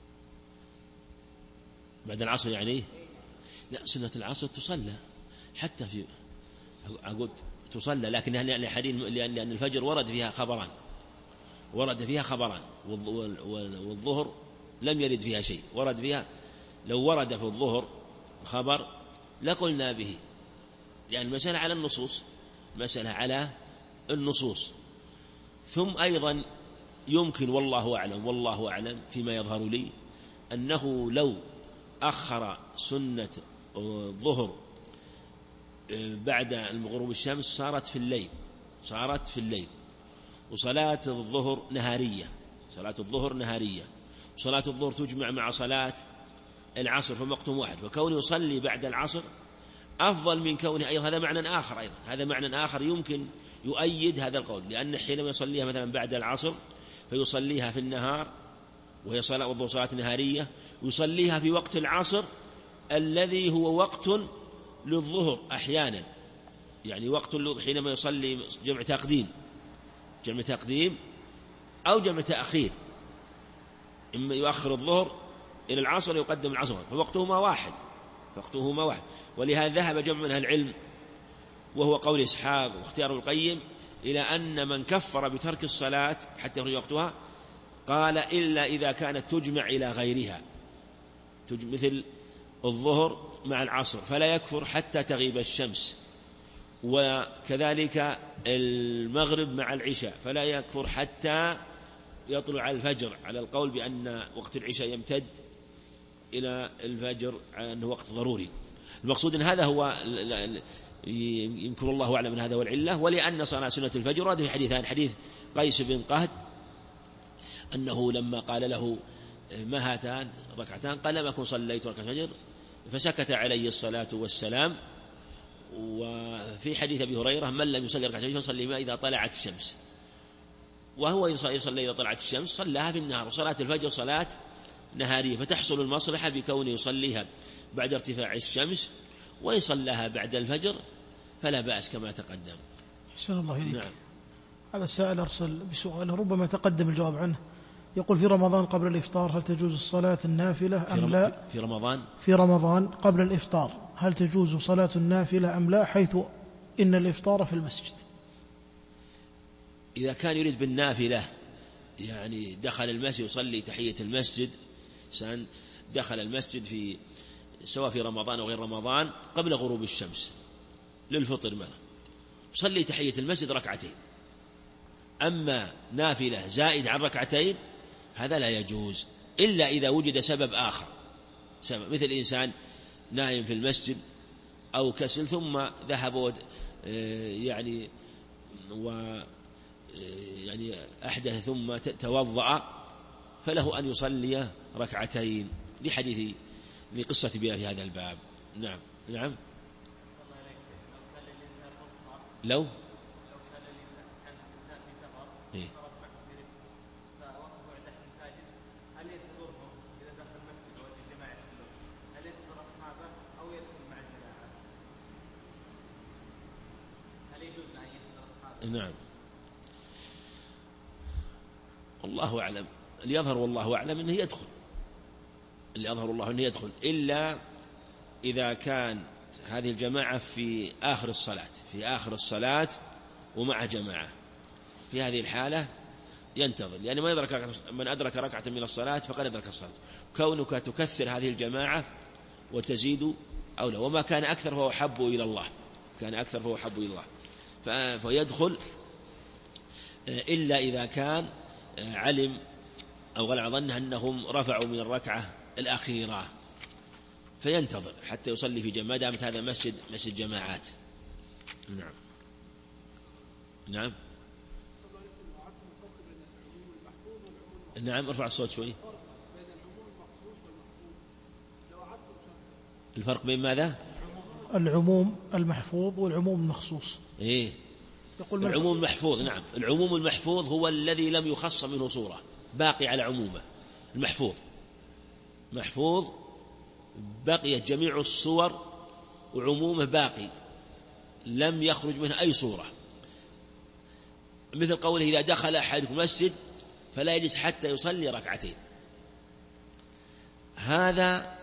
بعد العصر يعني؟ لا، سنة العصر تصلى حتى في تصلى، لكن لأن الفجر ورد فيها خبران، والظهر لم يرد فيها شيء، ورد فيها، لو ورد في الظهر خبر لقلنا به، لأن المسألة على النصوص. ثم أيضا يمكن والله أعلم فيما يظهر لي أنه لو أخر سنة الظهر بعد غروب الشمس صارت في الليل، وصلاة الظهر نهارية، صلاة الظهر تجمع مع صلاة العصر في وقت واحد، فكونه يصلي بعد العصر أفضل من كونه أيضا. هذا معنى آخر يمكن يؤيد هذا القول، لأن حينما يصليها مثلا بعد العصر فيصليها في النهار وهي صلاة الظهر صلاة نهارية، ويصليها في وقت العصر الذي هو وقت للظهر أحيانا، يعني وقت حينما يصلي جمع تقديم أو جمع تأخير، إما يؤخر الظهر إلى العصر ويقدم العصر، فوقتهما واحد. ولهذا ذهب جمع من العلم، وهو قول إسحاق واختيار القيم، إلى أن من كفر بترك الصلاة حتى يخرج وقتها قال إلا إذا كانت تجمع إلى غيرها، مثل الظهر مع العصر فلا يكفر حتى تغيب الشمس، وكذلك المغرب مع العشاء فلا يكفر حتى يطلع الفجر، على القول بأن وقت العشاء يمتد إلى الفجر أنه وقت ضروري. المقصود أن هذا هو يمكن الله أعلم من هذا والعلة. ولأن صلاة سنة الفجر ورد في حديثان، حديث قيس بن قهد أنه لما قال له ما هاتان ركعتان قال لم أكن صليت ركعة الفجر، فسكت عليه الصلاة والسلام. وفي حديث أبي هريرة من لم يصلي ركعة الفجر فصلي ما إذا طلعت الشمس، وهو يصلي إذا طلعت الشمس صلاها في النهار، وصلاة الفجر صلاة نهارية، فتحصل المصلحة بكونه يصليها بعد ارتفاع الشمس، ويصلىها بعد الفجر فلا بأس كما تقدم. أحسن الله إليك. نعم. هذا السائل أرسل بسؤال ربما تقدم الجواب عنه، يقول في رمضان قبل الإفطار هل تجوز الصلاة النافلة أم لا؟ في رمضان قبل الإفطار هل تجوز صلاة النافلة أم لا، حيث إن الإفطار في المسجد؟ إذا كان يريد بالنافلة يعني دخل المسجد يصلي تحية المسجد، دخل المسجد سواء في رمضان أو غير رمضان قبل غروب الشمس للفطر مثلا، يصلي تحية المسجد ركعتين. أما نافلة زائد عن ركعتين هذا لا يجوز، إلا إذا وجد سبب آخر، مثل إنسان نائم في المسجد أو كسل ثم ذهب يعني أحدث ثم توضأ، فله أن يصلي ركعتين لقصة بها في هذا الباب. نعم. نعم. لو كان الإنسان في سفر فوقفوا عند المساجد هل ينتظرهم إذا دخل المسجد أو الجماعة يصلون؟ هل ينتظر أصحابه أو يدخل مع الجماعة؟ هل يجوز أن ينتظر أصحابه؟ نعم. الله أعلم. اللي يظهر والله أعلم أنه يدخل، اللي يظهر الله أنه يدخل، إلا إذا كان هذه الجماعة في آخر الصلاة ومع جماعة، في هذه الحالة ينتظر، لأن من أدرك ركعة من الصلاة فقد أدرك الصلاة. كونك تكثر هذه الجماعة وتزيد أولى، وما كان أكثر فهو أحب إلى الله، فيدخل إلا إذا كان علم أو غلب ظنه أنهم رفعوا من الركعة الأخيرة، فينتظر حتى يصلي في جماعة، دامت هذا مسجد جماعات. نعم. نعم. ارفع الصوت شوي. الفرق بين ماذا؟ العموم المحفوظ والعموم المخصوص. إيه؟ العموم المحفوظ. نعم. العموم المحفوظ هو الذي لم يخص منه صورة، باقي على عمومه. محفوظ بقيت جميع الصور وعمومه باقي، لم يخرج منه أي صورة. مثل قوله إذا دخل أحدكم المسجد فلا يجلس حتى يصلي ركعتين، هذا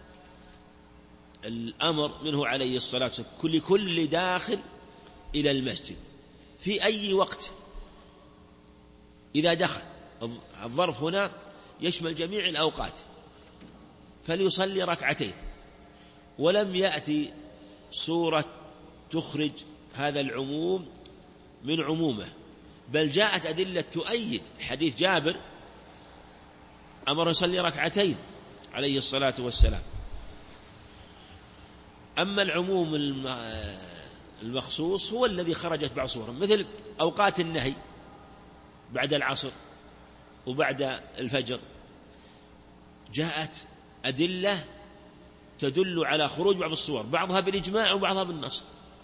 الأمر منه عليه الصلاة والسلام كل داخل إلى المسجد في أي وقت إذا دخل. الظرف هنا يشمل جميع الأوقات، فليصلي ركعتين، ولم يأتي سورة تخرج هذا العموم من عمومه، بل جاءت أدلة تؤيد. حديث جابر أمر يصلي ركعتين عليه الصلاة والسلام. أما العموم المخصوص هو الذي خرجت بعض صوره، مثل أوقات النهي بعد العصر وبعد الفجر، جاءت أدلة تدل على خروج بعض الصور، بعضها بالإجماع وبعضها بالنص.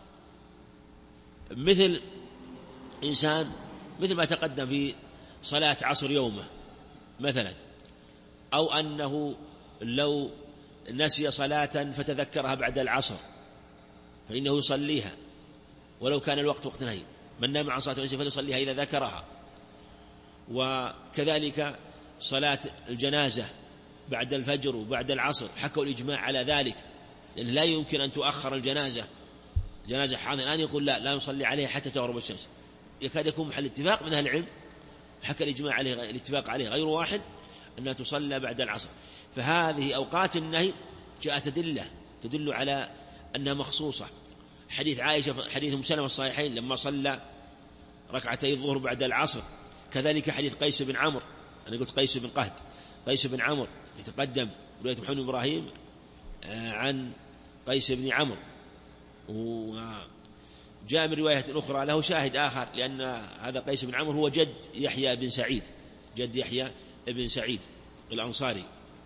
مثل إنسان مثل ما تقدم في صلاة عصر يومه مثلا، أو أنه لو نسي صلاة فتذكرها بعد العصر فإنه يصليها ولو كان الوقت وقت نهي. من نام عن صلاة ونسي فليصليها إذا ذكرها. وكذلك صلاة الجنازة بعد الفجر وبعد العصر حكوا الإجماع على ذلك، لأن لا يمكن أن تؤخر الجنازة حاضر الآن يقول لا نصلي عليها حتى تغرب الشمس. يكاد يكون محل اتفاق من أهل العلم، حكى الإجماع عليه الاتفاق عليه غير واحد أنها تصلى بعد العصر. فهذه أوقات النهي جاءت أدلة تدل على أنها مخصوصة. حديث عائشة، حديث أم سلمة الصحيحين لما صلى ركعتي الظهر بعد العصر. كذلك حديث قيس بن عمرو، أنا قلت قيس بن قهد، قيس بن عمرو يتقدم رواية محمد بن إبراهيم عن قيس بن عمرو، وجاء من رواية أخرى له شاهد آخر، لأن هذا قيس بن عمرو هو جد يحيى بن سعيد الأنصاري.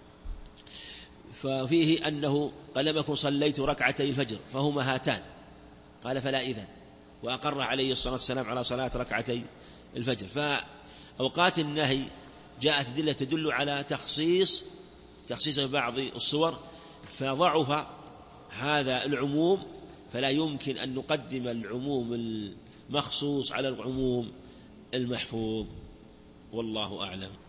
ففيه أنه قال لم أكن صليت ركعتي الفجر فهما هاتان، قال فلا إذن، وأقر عليه الصلاة والسلام على صلاة ركعتي الفجر. فأوقات النهي جاءت أدلة تدل على تخصيص بعض الصور، فضعف هذا العموم، فلا يمكن أن نقدم العموم المخصوص على العموم المحفوظ، والله أعلم.